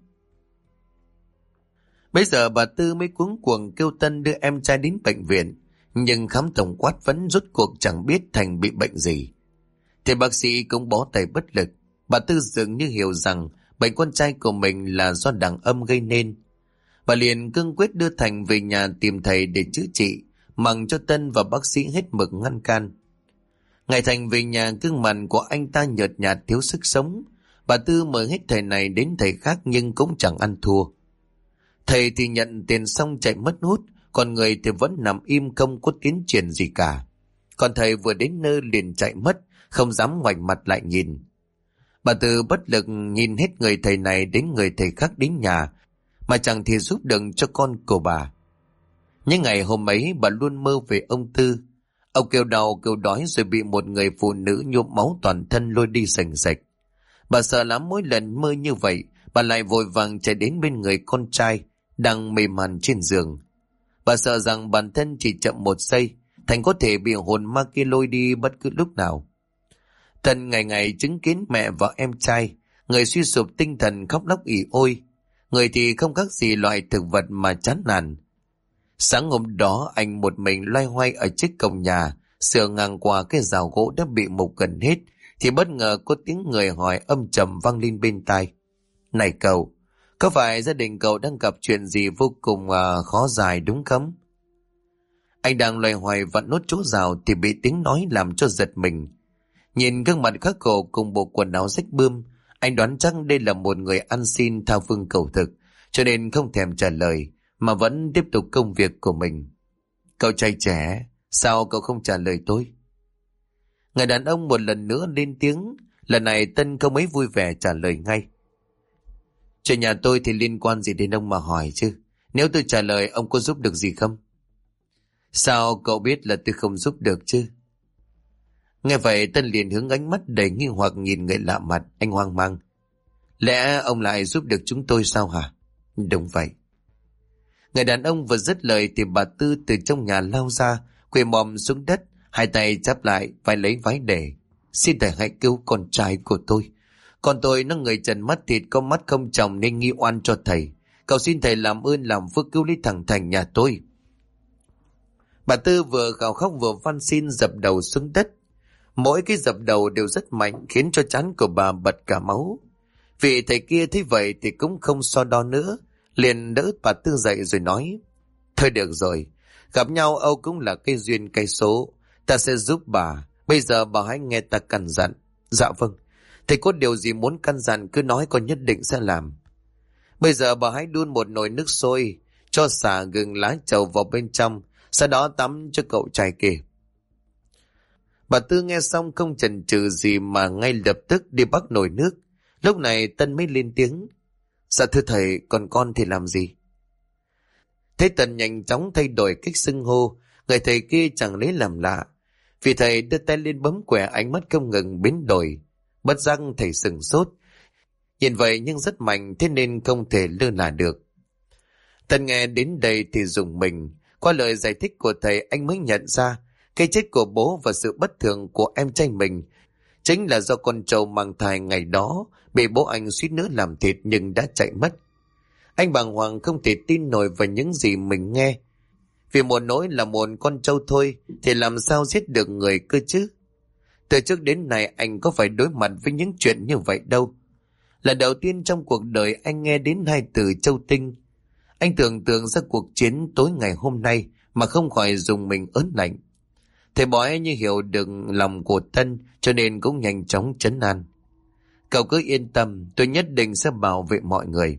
Bây giờ bà Tư mới cuống cuồng kêu Tân đưa em trai đến bệnh viện, nhưng khám tổng quát vẫn rốt cuộc chẳng biết Thành bị bệnh gì. Thì bác sĩ cũng bó tay bất lực. Bà Tư dường như hiểu rằng bệnh con trai của mình là do đằng âm gây nên. Bà liền cương quyết đưa Thành về nhà tìm thầy để chữa trị, mặc cho Tân và bác sĩ hết mực ngăn can. Ngày Thành về nhà, gương mặt của anh ta nhợt nhạt thiếu sức sống. Bà Tư mời hết thầy này đến thầy khác nhưng cũng chẳng ăn thua. Thầy thì nhận tiền xong chạy mất hút, còn người thì vẫn nằm im không có tiến triển gì cả. Còn thầy vừa đến nơi liền chạy mất, không dám ngoảnh mặt lại nhìn. Bà Tư bất lực nhìn hết người thầy này đến người thầy khác đến nhà, mà chẳng thể giúp được cho con của bà. Những ngày hôm ấy bà luôn mơ về ông Tư. Ông kêu đau kêu đói rồi bị một người phụ nữ nhuộm máu toàn thân lôi đi sành sạch. Bà sợ lắm, mỗi lần mơ như vậy bà lại vội vàng chạy đến bên người con trai đang mềm màn trên giường. Bà sợ rằng bản thân chỉ chậm một giây, Thành có thể bị hồn ma kia lôi đi bất cứ lúc nào. Thần ngày ngày chứng kiến mẹ và em trai, người suy sụp tinh thần khóc lóc ỉ ôi, người thì không khác gì loại thực vật mà chán nản. Sáng hôm đó anh một mình loay hoay ở trước cổng nhà, sửa ngang qua cái rào gỗ đã bị mục gần hết, thì bất ngờ có tiếng người hỏi âm trầm vang lên bên tai. Này cậu, có phải gia đình cậu đang gặp chuyện gì vô cùng khó giải đúng không? Anh đang loay hoay vặn nốt chỗ rào thì bị tiếng nói làm cho giật mình. Nhìn gương mặt khắc khổ cùng bộ quần áo rách bươm, anh đoán chắc đây là một người ăn xin tha phương cầu thực, cho nên không thèm trả lời mà vẫn tiếp tục công việc của mình. Cậu trai trẻ, sao cậu không trả lời tôi? Người đàn ông một lần nữa lên tiếng, lần này Tân không mấy vui vẻ trả lời ngay. Chuyện nhà tôi thì liên quan gì đến ông mà hỏi chứ? Nếu tôi trả lời ông có giúp được gì không? Sao cậu biết là tôi không giúp được chứ? Nghe vậy Tân liền hướng ánh mắt đầy nghi hoặc nhìn người lạ mặt. Anh hoang mang. Lẽ ông lại giúp được chúng tôi sao hả? Đúng vậy. Người đàn ông vừa dứt lời thì bà Tư từ trong nhà lao ra, quỳ mọm xuống đất, hai tay chắp lại vai lấy vái để. Xin thầy hãy cứu con trai của tôi. Con tôi nó người trần mắt thịt, có mắt không tròng nên nghi oan cho thầy. Cầu xin thầy làm ơn làm phước cứu lấy thằng Thành nhà tôi. Bà Tư vừa gào khóc vừa van xin dập đầu xuống đất. Mỗi cái dập đầu đều rất mạnh, khiến cho trán của bà bật cả máu. Vì thầy kia thấy vậy thì cũng không so đo nữa, liền đỡ bà Tư dậy rồi nói. Thôi được rồi, gặp nhau Âu cũng là cây duyên cây số. Ta sẽ giúp bà. Bây giờ bà hãy nghe ta căn dặn. Dạ vâng. Thầy có điều gì muốn căn dặn cứ nói, con nhất định sẽ làm. Bây giờ bà hãy đun một nồi nước sôi, cho xả gừng lá trầu vào bên trong, sau đó tắm cho cậu trai kia. Bà Tư nghe xong không chần chừ gì mà ngay lập tức đi bắt nồi nước. Lúc này Tân mới lên tiếng. Dạ thưa thầy, còn con thì làm gì? Thế Tân nhanh chóng thay đổi cách xưng hô, người thầy kia chẳng lấy làm lạ. Vì thầy đưa tay lên bấm quẻ, ánh mắt không ngừng biến đổi. Bất giác thầy sửng sốt. Nhìn vậy nhưng rất mạnh, thế nên không thể lơ là được. Tân nghe đến đây thì rùng mình. Qua lời giải thích của thầy, anh mới nhận ra cái chết của bố và sự bất thường của em trai mình chính là do con trâu mang thai ngày đó bị bố anh suýt nữa làm thịt nhưng đã chạy mất. Anh bàng hoàng không thể tin nổi vào những gì mình nghe. Vì một nỗi là một con trâu thôi thì làm sao giết được người cơ chứ? Từ trước đến nay anh có phải đối mặt với những chuyện như vậy đâu. Là đầu tiên trong cuộc đời anh nghe đến hai từ trâu tinh. Anh tưởng tượng ra cuộc chiến tối ngày hôm nay mà không khỏi dùng mình ớn lạnh. Thầy bói như hiểu được lòng của Tân cho nên cũng nhanh chóng trấn an. Cậu cứ yên tâm, tôi nhất định sẽ bảo vệ mọi người.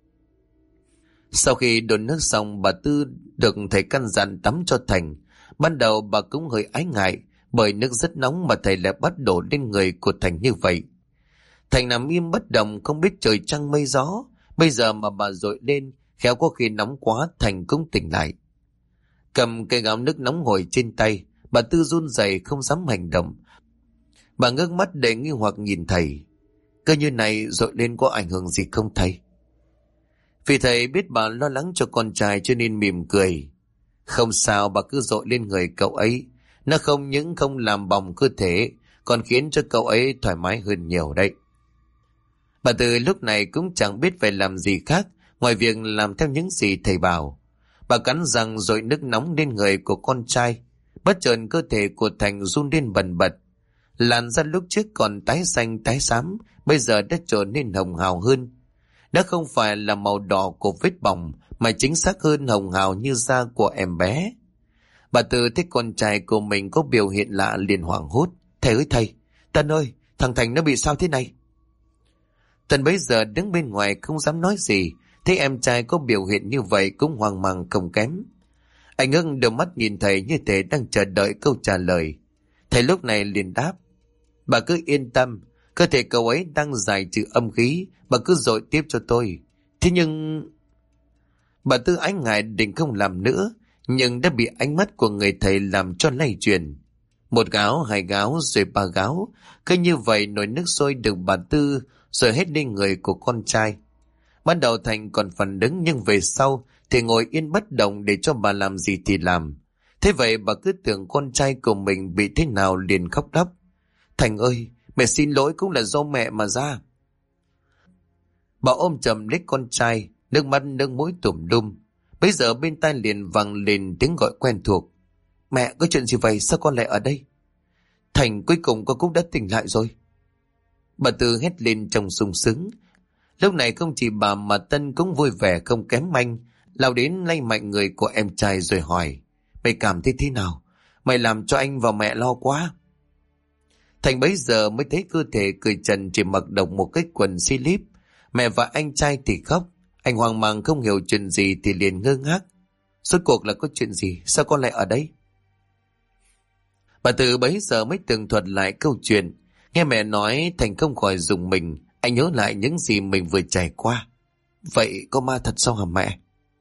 Sau khi đun nước xong, bà Tư được thầy căn dặn tắm cho Thành. Ban đầu bà cũng hơi ái ngại bởi nước rất nóng mà thầy lại bắt đổ lên người của Thành như vậy. Thành nằm im bất động không biết trời trăng mây gió. Bây giờ mà bà dội lên, khéo có khi nóng quá Thành cũng tỉnh lại. Cầm cây gáo nước nóng hổi trên tay, bà Tư run rẩy không dám hành động. Bà ngước mắt để nghi hoặc nhìn thầy. Cơ như này dội lên có ảnh hưởng gì không thầy? Vì thầy biết bà lo lắng cho con trai cho nên mỉm cười. Không sao, bà cứ dội lên người cậu ấy. Nó không những không làm bỏng cơ thể, còn khiến cho cậu ấy thoải mái hơn nhiều đấy. Bà Tư lúc này cũng chẳng biết phải làm gì khác ngoài việc làm theo những gì thầy bảo. Bà cắn răng dội nước nóng lên người của con trai. Bất chợt cơ thể của Thành run lên bần bật. Làn da lúc trước còn tái xanh tái xám, bây giờ đã trở nên hồng hào hơn. Đã không phải là màu đỏ của vết bỏng, mà chính xác hơn hồng hào như da của em bé. Bà Tư thấy con trai của mình có biểu hiện lạ liền hoảng hốt. Thầy ơi thầy, Tân ơi, thằng Thành nó bị sao thế này? Tân bấy giờ đứng bên ngoài không dám nói gì, thấy em trai có biểu hiện như vậy cũng hoang mang không kém. Anh ngưng đôi mắt nhìn thầy như thể đang chờ đợi câu trả lời. Thầy lúc này liền đáp. Bà cứ yên tâm, cơ thể cậu ấy đang giải trừ âm khí, bà cứ dội tiếp cho tôi. Thế nhưng... Bà Tư ái ngại định không làm nữa, nhưng đã bị ánh mắt của người thầy làm cho lay chuyển. Một gáo, hai gáo, rồi ba gáo. Cứ như vậy nồi nước sôi được bà Tư rồi hết lên người của con trai. Ban đầu Thành còn phản đứng nhưng về sau thì ngồi yên bất động để cho bà làm gì thì làm. Thế vậy bà cứ tưởng con trai của mình bị thế nào liền khóc đắp. Thành ơi, mẹ xin lỗi cũng là do mẹ mà ra. Bà ôm chầm lấy con trai, nước mắt nước mũi tủm đum. Bây giờ bên tai liền vang lên tiếng gọi quen thuộc. Mẹ, có chuyện gì vậy? Sao con lại ở đây? Thành, cuối cùng con cũng đã tỉnh lại rồi. Bà Tư hét lên trong sung sướng. Lúc này không chỉ bà mà Tân cũng vui vẻ không kém anh, lao đến lay mạnh người của em trai rồi hỏi. Mày cảm thấy thế nào? Mày làm cho anh và mẹ lo quá. Thành bấy giờ mới thấy cơ thể cười trần chỉ mặc đồng một cái quần slip. Mẹ và anh trai thì khóc. Anh hoang mang không hiểu chuyện gì thì liền ngơ ngác. Rốt cuộc là có chuyện gì? Sao con lại ở đây? Bà Tư bấy giờ mới tường thuật lại câu chuyện. Nghe mẹ nói Thành không khỏi rùng mình. Anh nhớ lại những gì mình vừa trải qua. Vậy có ma thật sao hả mẹ?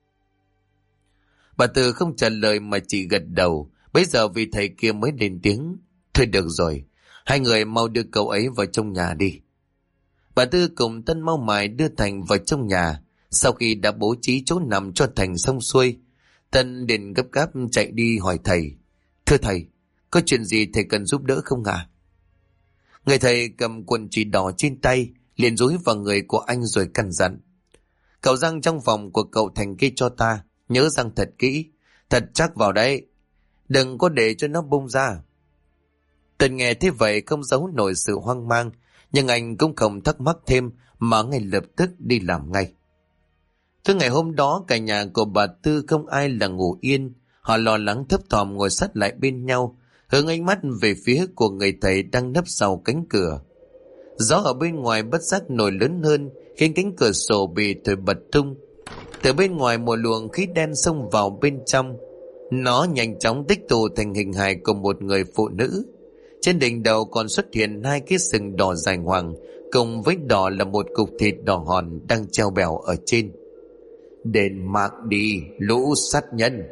Bà Tư không trả lời mà chỉ gật đầu. Bấy giờ vì thầy kia mới lên tiếng. Thôi được rồi, hai người mau đưa cậu ấy vào trong nhà đi. Bà Tư cùng Tân mau mải đưa Thành vào trong nhà. Sau khi đã bố trí chỗ nằm cho Thành xong xuôi, Tân liền gấp gáp chạy đi hỏi thầy. Thưa thầy, có chuyện gì thầy cần giúp đỡ không ạ? Người thầy cầm quần chỉ đỏ trên tay, liền dúi vào người của anh rồi căn dặn. Cậu răng trong phòng của cậu Thành kia cho ta, nhớ răng thật kỹ, thật chắc vào đấy, đừng có để cho nó bung ra. Tân nghe thế vậy không giấu nổi sự hoang mang, nhưng anh cũng không thắc mắc thêm mà ngay lập tức đi làm ngay. Từ ngày hôm đó cả nhà của bà Tư không ai là ngủ yên, họ lo lắng thấp thỏm ngồi sát lại bên nhau, hướng ánh mắt về phía của người thầy đang nấp sau cánh cửa. Gió ở bên ngoài bất giác nổi lớn hơn, khiến cánh cửa sổ bị thổi bật tung. Từ bên ngoài một luồng khí đen xông vào bên trong. Nó nhanh chóng tích tụ thành hình hài của một người phụ nữ. Trên đỉnh đầu còn xuất hiện hai cái sừng đỏ dài ngoằng, cùng với đỏ là một cục thịt đỏ hòn đang treo bèo ở trên. Đền mạng đi, lũ sát nhân!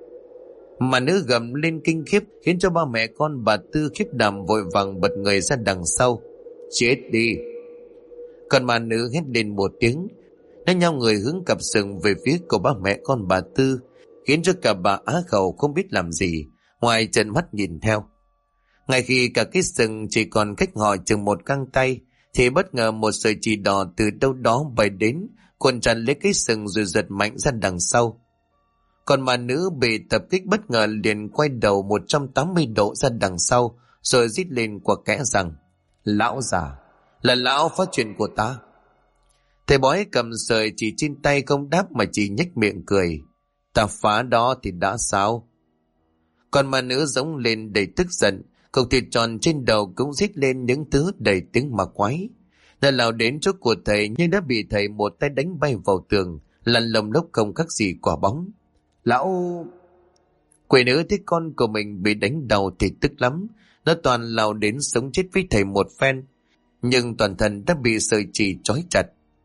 Mà nữ gầm lên kinh khiếp, khiến cho ba mẹ con bà Tư khiếp đảm vội vàng bật người ra đằng sau. Chết đi! Còn mà nữ hét lên một tiếng. Nó nhau người hướng cặp sừng về phía của ba mẹ con bà Tư, khiến cho cả bà á khẩu không biết làm gì ngoài trợn mắt nhìn theo. Ngay khi cả cái sừng chỉ còn cách họ chừng một găng tay, thì bất ngờ một sợi chỉ đỏ từ đâu đó bay đến, cuộn chặt lấy cái sừng rồi giật mạnh ra đằng sau. Còn mà nữ bị tập kích bất ngờ liền quay đầu 180 độ ra đằng sau, rồi rít lên qua kẽ rằng: Lão già, là lão phá chuyện của ta. Thầy bói cầm sợi chỉ trên tay không đáp mà chỉ nhếch miệng cười. Ta phá đó thì đã sao? Còn mà nữ giống lên đầy tức giận, cục thịt tròn trên đầu cũng rít lên những thứ đầy tiếng ma quái. Nó lao đến chỗ của thầy nhưng đã bị thầy một tay đánh bay vào tường, lăn lông lốc không khác gì quả bóng. Lão... Quỷ nữ thấy con của mình bị đánh đầu thì tức lắm. Nó toàn lao đến sống chết với thầy một phen, nhưng toàn thân đã bị sợi chỉ trói chặt.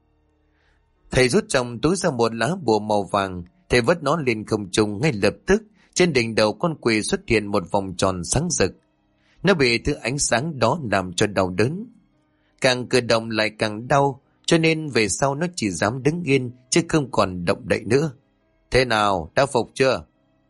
Thầy rút trong túi ra một lá bùa màu vàng, thầy vất nó lên không trung. Ngay lập tức trên đỉnh đầu con quỷ xuất hiện một vòng tròn sáng rực. Nó bị thứ ánh sáng đó làm cho đau đớn, càng cử động lại càng đau, cho nên về sau nó chỉ dám đứng yên chứ không còn động đậy nữa. Thế nào, đã phục chưa?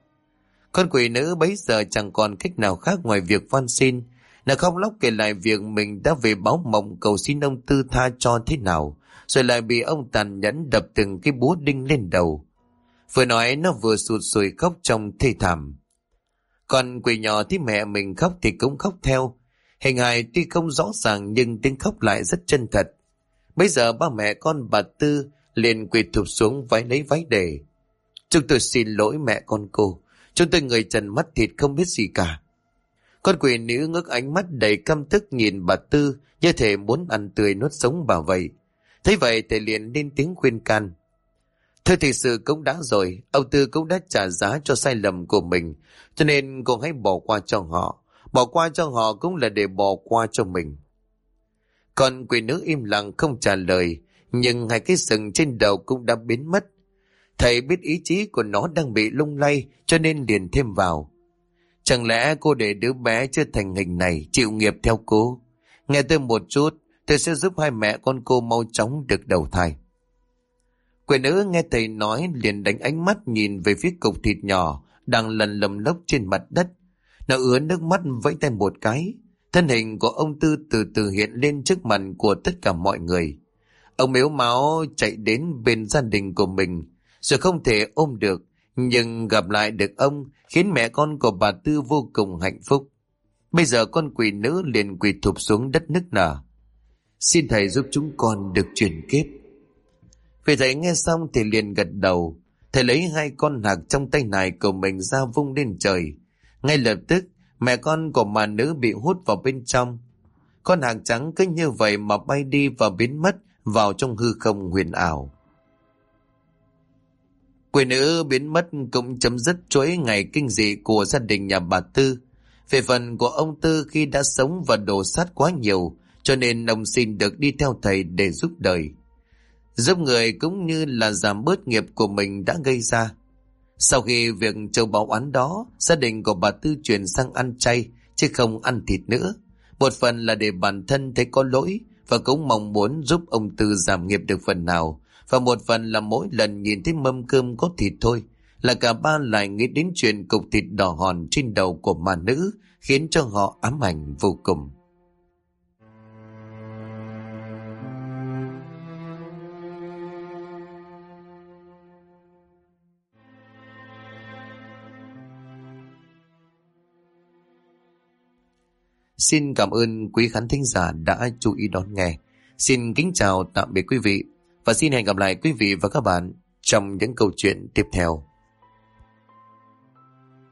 Con quỷ nữ bấy giờ chẳng còn cách nào khác ngoài việc van xin. Nó khóc lóc kể lại việc mình đã về báo mộng cầu xin ông Tư tha cho thế nào, rồi lại bị ông tàn nhẫn đập từng cái búa đinh lên đầu. Vừa nói nó vừa sụt sùi khóc trong thê thảm. Còn quỷ nhỏ thấy mẹ mình khóc thì cũng khóc theo. Hình hài tuy không rõ ràng nhưng tiếng khóc lại rất chân thật. Bây giờ ba mẹ con bà Tư liền quỳ thụp xuống vái lấy váy để: Chúng tôi xin lỗi mẹ con cô, chúng tôi người trần mắt thịt không biết gì cả. Con quỷ nữ ngước ánh mắt đầy căm tức nhìn bà Tư, như thể muốn ăn tươi nuốt sống bà vậy. Thấy vậy thầy liền lên tiếng khuyên can: Thôi thì sự cũng đã rồi, ông Tư cũng đã trả giá cho sai lầm của mình, cho nên cô hãy bỏ qua cho họ. Bỏ qua cho họ cũng là để bỏ qua cho mình. Còn quỷ nữ im lặng không trả lời, nhưng hai cái sừng trên đầu cũng đã biến mất. Thầy biết ý chí của nó đang bị lung lay, cho nên liền thêm vào: Chẳng lẽ cô để đứa bé chưa thành hình này chịu nghiệp theo cô? Nghe tôi một chút, tôi sẽ giúp hai mẹ con cô mau chóng được đầu thai. Quỷ nữ nghe thầy nói liền đánh ánh mắt nhìn về phía cục thịt nhỏ đang lăn lầm lốc trên mặt đất. Nó ứa nước mắt vẫy tay một cái. Thân hình của ông Tư từ từ hiện lên trước mặt của tất cả mọi người. Ông mếu máo chạy đến bên gia đình của mình, rồi không thể ôm được, nhưng gặp lại được ông khiến mẹ con của bà Tư vô cùng hạnh phúc. Bây giờ con quỷ nữ liền quỳ thụp xuống đất nức nở: Xin thầy giúp chúng con được chuyển kiếp. Vì thầy nghe xong thì liền gật đầu. Thầy lấy hai con hạc trong tay này của mình ra vung lên trời. Ngay lập tức mẹ con của bà nữ bị hút vào bên trong. Con hạc trắng cứ như vậy mà bay đi và biến mất vào trong hư không huyền ảo. Quỷ nữ biến mất cũng chấm dứt chuỗi ngày kinh dị của gia đình nhà bà Tư. Về phần của ông Tư, khi đã sống và đổ sát quá nhiều, cho nên ông xin được đi theo thầy để giúp đời, giúp người cũng như là giảm bớt nghiệp của mình đã gây ra. Sau khi việc châu báu oán đó, gia đình của bà Tư chuyển sang ăn chay chứ không ăn thịt nữa. Một phần là để bản thân thấy có lỗi và cũng mong muốn giúp ông Tư giảm nghiệp được phần nào, và một phần là mỗi lần nhìn thấy mâm cơm có thịt thôi là cả ba lại nghĩ đến chuyện cục thịt đỏ hòn trên đầu của ma nữ, khiến cho họ ám ảnh vô cùng. Xin cảm ơn quý khán thính giả đã chú ý đón nghe. Xin kính chào tạm biệt quý vị và xin hẹn gặp lại quý vị và các bạn trong những câu chuyện tiếp theo.